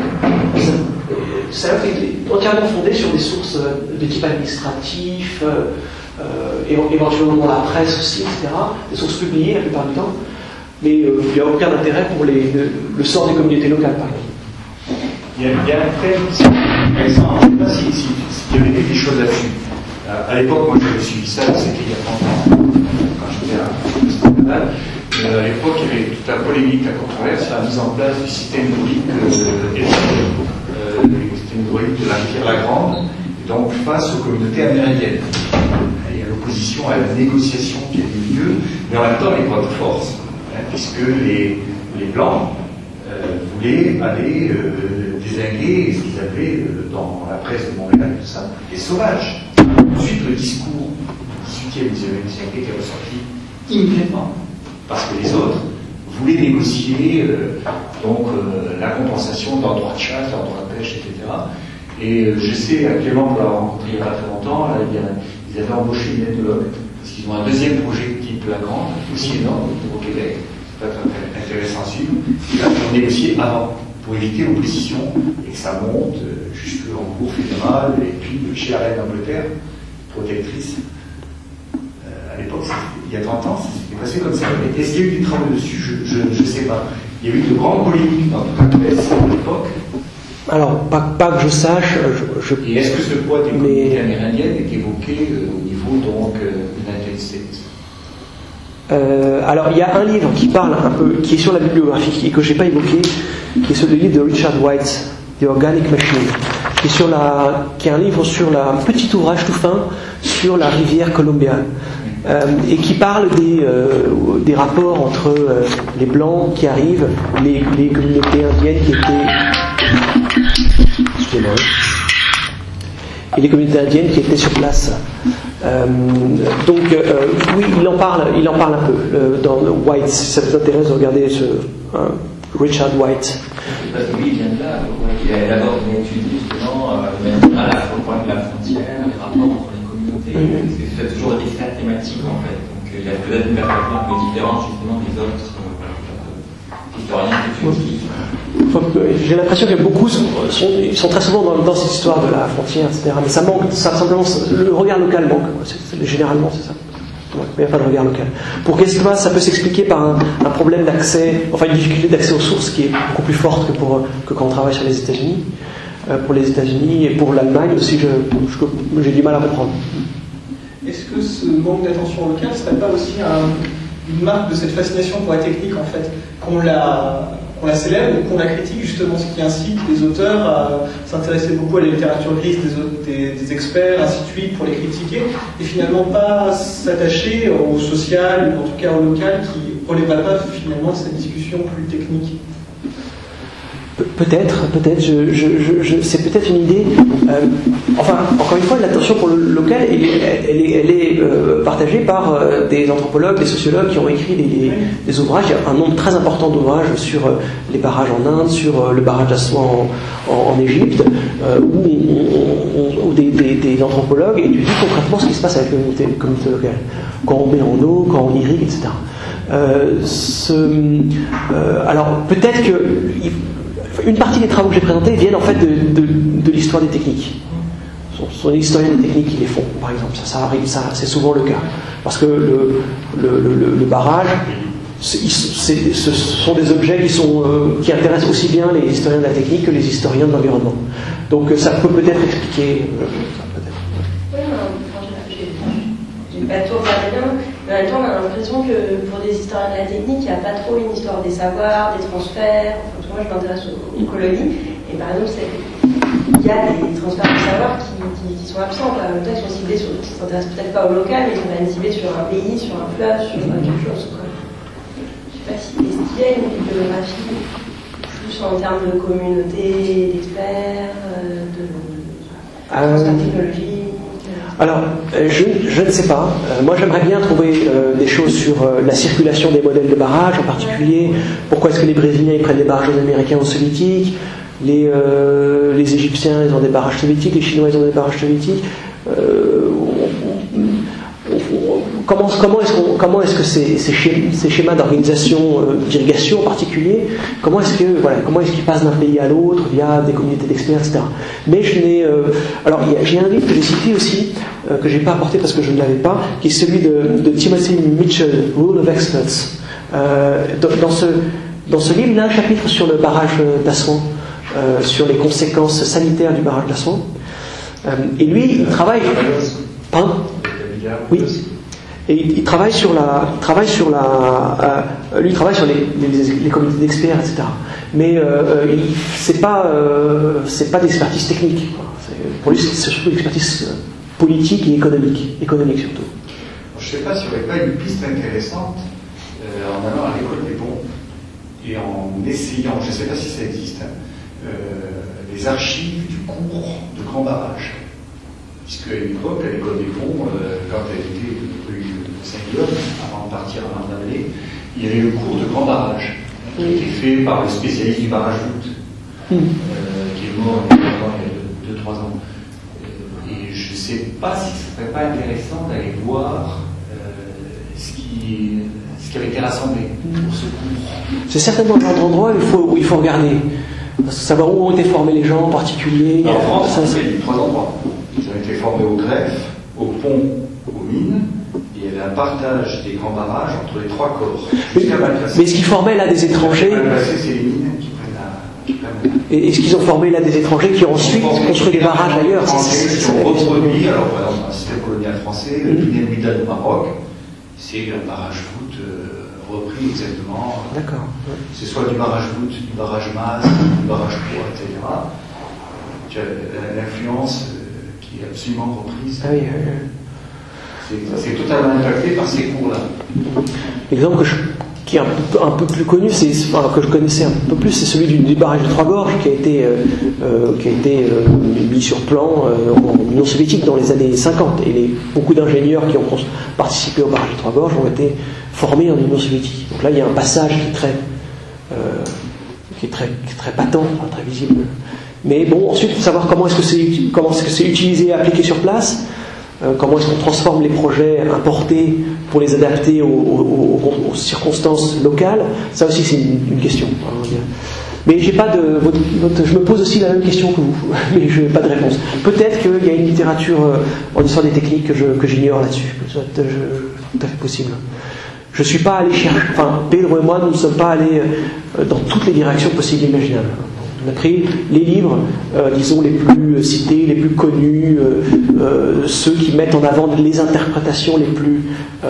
est entièrement fondé sur des sources de type administratif, éventuellement dans la presse aussi, etc. Des sources publiées la plupart du temps, mais il n'y a aucun intérêt pour le sort des communautés locales, par exemple. Il y a un thème qui est intéressant, je ne sais pas s'il y avait des choses là-dessus. À l'époque, moi j'avais suivi ça, c'était il y a 30 ans, quand j'étais à Montréal. À l'époque, il y avait toute la polémique, la controverse, la mise en place du système hydraulique de la rivière la Grande, et donc face aux communautés amérindiennes. Il y a l'opposition à la négociation qui a eu lieu, mais en même temps les grandes forces, puisque les Blancs voulaient aller désinguer ce qu'ils appelaient dans la presse de Montréal, tout ça, les sauvages. Ensuite, le discours du 18e et 19e siècle était ressorti immédiatement, parce que les autres voulaient négocier la compensation d'un droit de chasse, d'un droit de pêche, etc. Et je sais actuellement, pour l'avoir rencontré il n'y a pas très longtemps, là, ils avaient embauché une ethnologue, parce qu'ils ont un deuxième projet type La Grande, aussi énorme, au Québec, ça peut être intéressant à suivre, et là, ils ont négocié avant, pour éviter l'opposition, et que ça monte jusqu'en cour fédérale, et puis chez la reine d'Angleterre, protectrice. À l'époque, il y a 30 ans, c'était passé comme ça. Est-ce qu'il y a eu des travaux dessus? Je ne sais pas. Il y a eu de grandes polémiques dans toute la presse à l'époque. Alors, pas que je sache. Et est-ce que ce poids des communautés amérindiennes est évoqué au niveau donc United States? Alors, il y a un livre qui parle un peu, qui est sur la bibliographie et que j'ai pas évoqué, qui est le livre de Richard White, The Organic Machine, qui est un livre sur un petit ouvrage tout fin sur la rivière Columbia, et qui parle des rapports entre les blancs qui arrivent, les communautés indiennes qui étaient, et les communautés indiennes qui étaient sur place. Donc oui, il en parle un peu dans White, si ça vous intéresse de regarder Richard White. Parce que lui, il vient de là. Il a d'abord une étude justement à la fois le problème de la frontière, les rapports entre les communautés. C'est toujours des sphères thématiques en fait. Donc il y a peut-être une perspective un peu différente justement des autres historiens que j'ai l'impression que beaucoup ils sont très souvent dans cette histoire de la frontière, etc. Mais ça manque, simplement, le regard local manque. Généralement, c'est ça. Il n'y a pas de regard local. Pour Guestma, ça peut s'expliquer par un problème d'accès, enfin une difficulté d'accès aux sources qui est beaucoup plus forte que quand on travaille sur les États-Unis. Pour les États-Unis et pour l'Allemagne aussi, j'ai du mal à comprendre. Est-ce que ce manque d'attention locale ne serait pas aussi une marque de cette fascination pour la technique, en fait, qu'on la célèbre ou qu'on la critique, justement, ce qui incite les auteurs à s'intéresser beaucoup à la littérature grise des experts, ainsi de suite, pour les critiquer, et finalement pas s'attacher au social, ou en tout cas au local, qui ne relèverait pas finalement de cette discussion plus technique? Peut-être, c'est peut-être une idée. Enfin, encore une fois, l'attention pour le local, elle est partagée par des anthropologues, des sociologues qui ont écrit des ouvrages. Il y a un nombre très important d'ouvrages sur les barrages en Inde, sur le barrage d'Assouan en Égypte, où des anthropologues étudient concrètement ce qui se passe avec les communautés locales. Quand on met en eau, quand on irrigue, etc. Alors, peut-être que une partie des travaux que j'ai présentés viennent en fait de l'histoire des techniques. Ce sont les historiens des techniques qui les font, par exemple. Ça arrive, c'est souvent le cas. Parce que le barrage, ce sont des objets qui intéressent aussi bien les historiens de la technique que les historiens de l'environnement. Donc ça peut peut-être expliquer. Oui, j'ai pas tout regardé bien, mais en même temps on a l'impression que pour des historiens de la technique, il n'y a pas trop une histoire des savoirs, des transferts. Moi je m'intéresse aux colonies, et par exemple il y a des transferts de savoir qui sont absents. En même temps ils sont ciblés qui ne s'intéressent peut-être pas au local, mais ils sont quand même ciblés sur un pays, sur un fleuve, sur quelque chose. Je ne sais pas si est-ce qu'il y a une bibliographie plus en termes de communauté, d'experts, de transferts technologiques. Alors, je ne sais pas. Moi, j'aimerais bien trouver des choses sur la circulation des modèles de barrages, en particulier pourquoi est-ce que les Brésiliens ils prennent des barrages américains ou soviétiques, les Égyptiens ils ont des barrages soviétiques, les Chinois ils ont des barrages soviétiques. Comment est-ce que ces schémas d'organisation d'irrigation en particulier, comment est-ce qu'ils passent d'un pays à l'autre via des communautés d'experts, etc. Mais alors j'ai un livre que j'ai cité aussi, que j'ai pas apporté parce que je ne l'avais pas, qui est celui de Timothy Mitchell, Rule of Experts. Dans ce livre, il y a un chapitre sur le barrage d'Assouan, sur les conséquences sanitaires du barrage d'Assouan. Et lui, il travaille. Pardon ? Oui. Et il travaille sur lui il travaille sur les comités d'experts, etc. Mais c'est pas d'expertise technique. Pour lui, c'est surtout l'expertise politique et économique surtout. Je ne sais pas s'il n'y aurait pas une piste intéressante en allant à l'école des ponts et en essayant, je ne sais pas si ça existe, les archives du cours de Grand Barrage. Puisque à une époque, à l'école des ponts, quand elle était rue Saint-Guillaume, avant de partir à Marne-la-Vallée, il y avait le cours de Grand Barrage, qui a été fait par le spécialiste du barrage d'août, qui est mort il y a 2-3 ans. Et je ne sais pas si ce ne serait pas intéressant d'aller voir ce qui avait été rassemblé pour ce cours. C'est certainement le genre d'endroit où il faut regarder. Savoir où ont été formés les gens en particulier. En France, il y a 3 endroits. Ils ont été formés au greffe, au pont, aux mines, et à un partage des grands barrages entre les 3 corps. Jusqu'à Malpacé. Mais est-ce qu'ils formaient là des étrangers? Malpacé, c'est les mines qui prennent Et est-ce qu'ils ont formé là des étrangers qui ont ensuite construit des barrages ailleurs? Qui ont reproduit, alors par exemple, dans le système colonial français, le Guinée Midal au Maroc, c'est un barrage voûte repris exactement. D'accord. C'est soit du barrage voûte, du barrage masse, du barrage poids, etc. Tu as l'influence qui est absolument reprise. Ah oui, C'est totalement impacté par ces cours-là. L'exemple qui est un peu plus connu, que je connaissais un peu plus, c'est celui du barrage de Trois-Gorges qui a été mis sur plan en Union soviétique dans les années 50. Et beaucoup d'ingénieurs qui ont participé au barrage de Trois-Gorges ont été formés en Union soviétique. Donc là, il y a un passage qui est très patent, très visible. Mais bon, ensuite, savoir comment est-ce que c'est utilisé et appliqué sur place. Comment est-ce qu'on transforme les projets importés pour les adapter aux circonstances locales? Ça aussi, c'est une question. Mais j'ai pas je me pose aussi la même question que vous, mais je n'ai pas de réponse. Peut-être qu'il y a une littérature en histoire des techniques que j'ignore là-dessus. C'est tout à fait possible. Je ne suis pas allé chercher. Enfin, Pedro et moi, nous ne sommes pas allés dans toutes les directions possibles et imaginables. On a pris les livres, disons, les plus cités, les plus connus, ceux qui mettent en avant les interprétations les plus...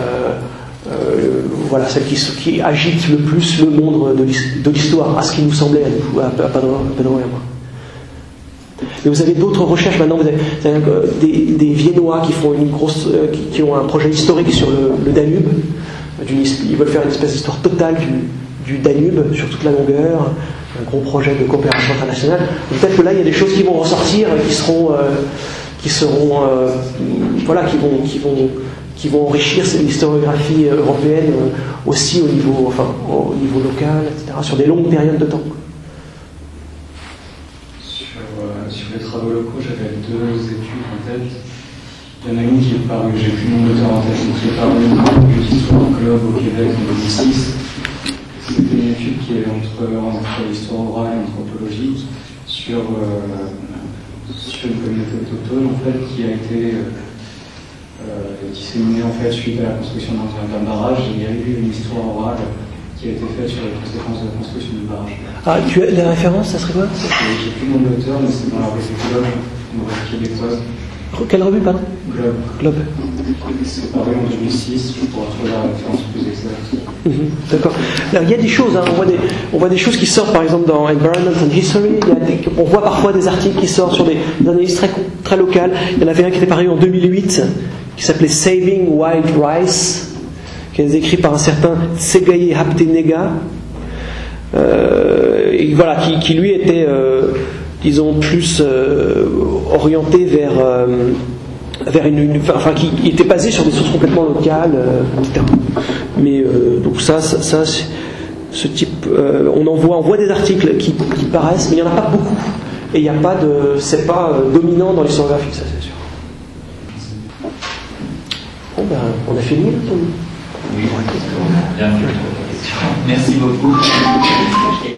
voilà, celles qui agitent le plus le monde de l'histoire, à ce qui nous semblait à nous, à Pedro et à moi. Mais vous avez d'autres recherches maintenant, vous avez des Viennois qui font qui ont un projet historique sur le Danube. Ils veulent faire une espèce d'histoire totale du Danube sur toute la longueur, un gros projet de coopération internationale. Peut-être que là il y a des choses qui vont ressortir et qui vont enrichir l'historiographie européenne aussi au niveau local, etc., sur des longues périodes de temps. Sur les travaux locaux, j'avais 2 études en tête. Il y en a une qui est parue, j'ai plus le nom de l'auteur en tête, qui est parue sur un club au Québec en 2006. C'était une étude qui est entre l'histoire orale et l'anthropologie sur une communauté autochtone en fait, qui a été disséminée en fait, suite à la construction d'un barrage. Il y a eu une histoire orale qui a été faite sur les conséquences de la construction du barrage. Ah, la référence, ça serait quoi? J'ai plus le nom de l'auteur, mais c'est dans la revue Globe, une revue québécoise. Quelle revue, pardon? Globe. C'est paru en 2006, pour retrouver la référence plus exacte. D'accord. Alors, il y a des choses, on voit des choses qui sortent, par exemple dans Environment and History. On voit parfois des articles qui sortent sur des analyses très, très locales. Il y en avait un qui était paru en 2008, qui s'appelait Saving Wild Rice, qui est écrit par un certain Tsegaye Haptenega, et voilà, qui lui était, disons, plus orienté vers qui était basé sur des sources complètement locales, etc. Mais donc ça ce type, on voit des articles qui paraissent, mais il n'y en a pas beaucoup, et il n'y a pas c'est pas dominant dans l'historiographie, ça c'est sûr. Bon ben, on a fini là, oui, bien. Merci beaucoup.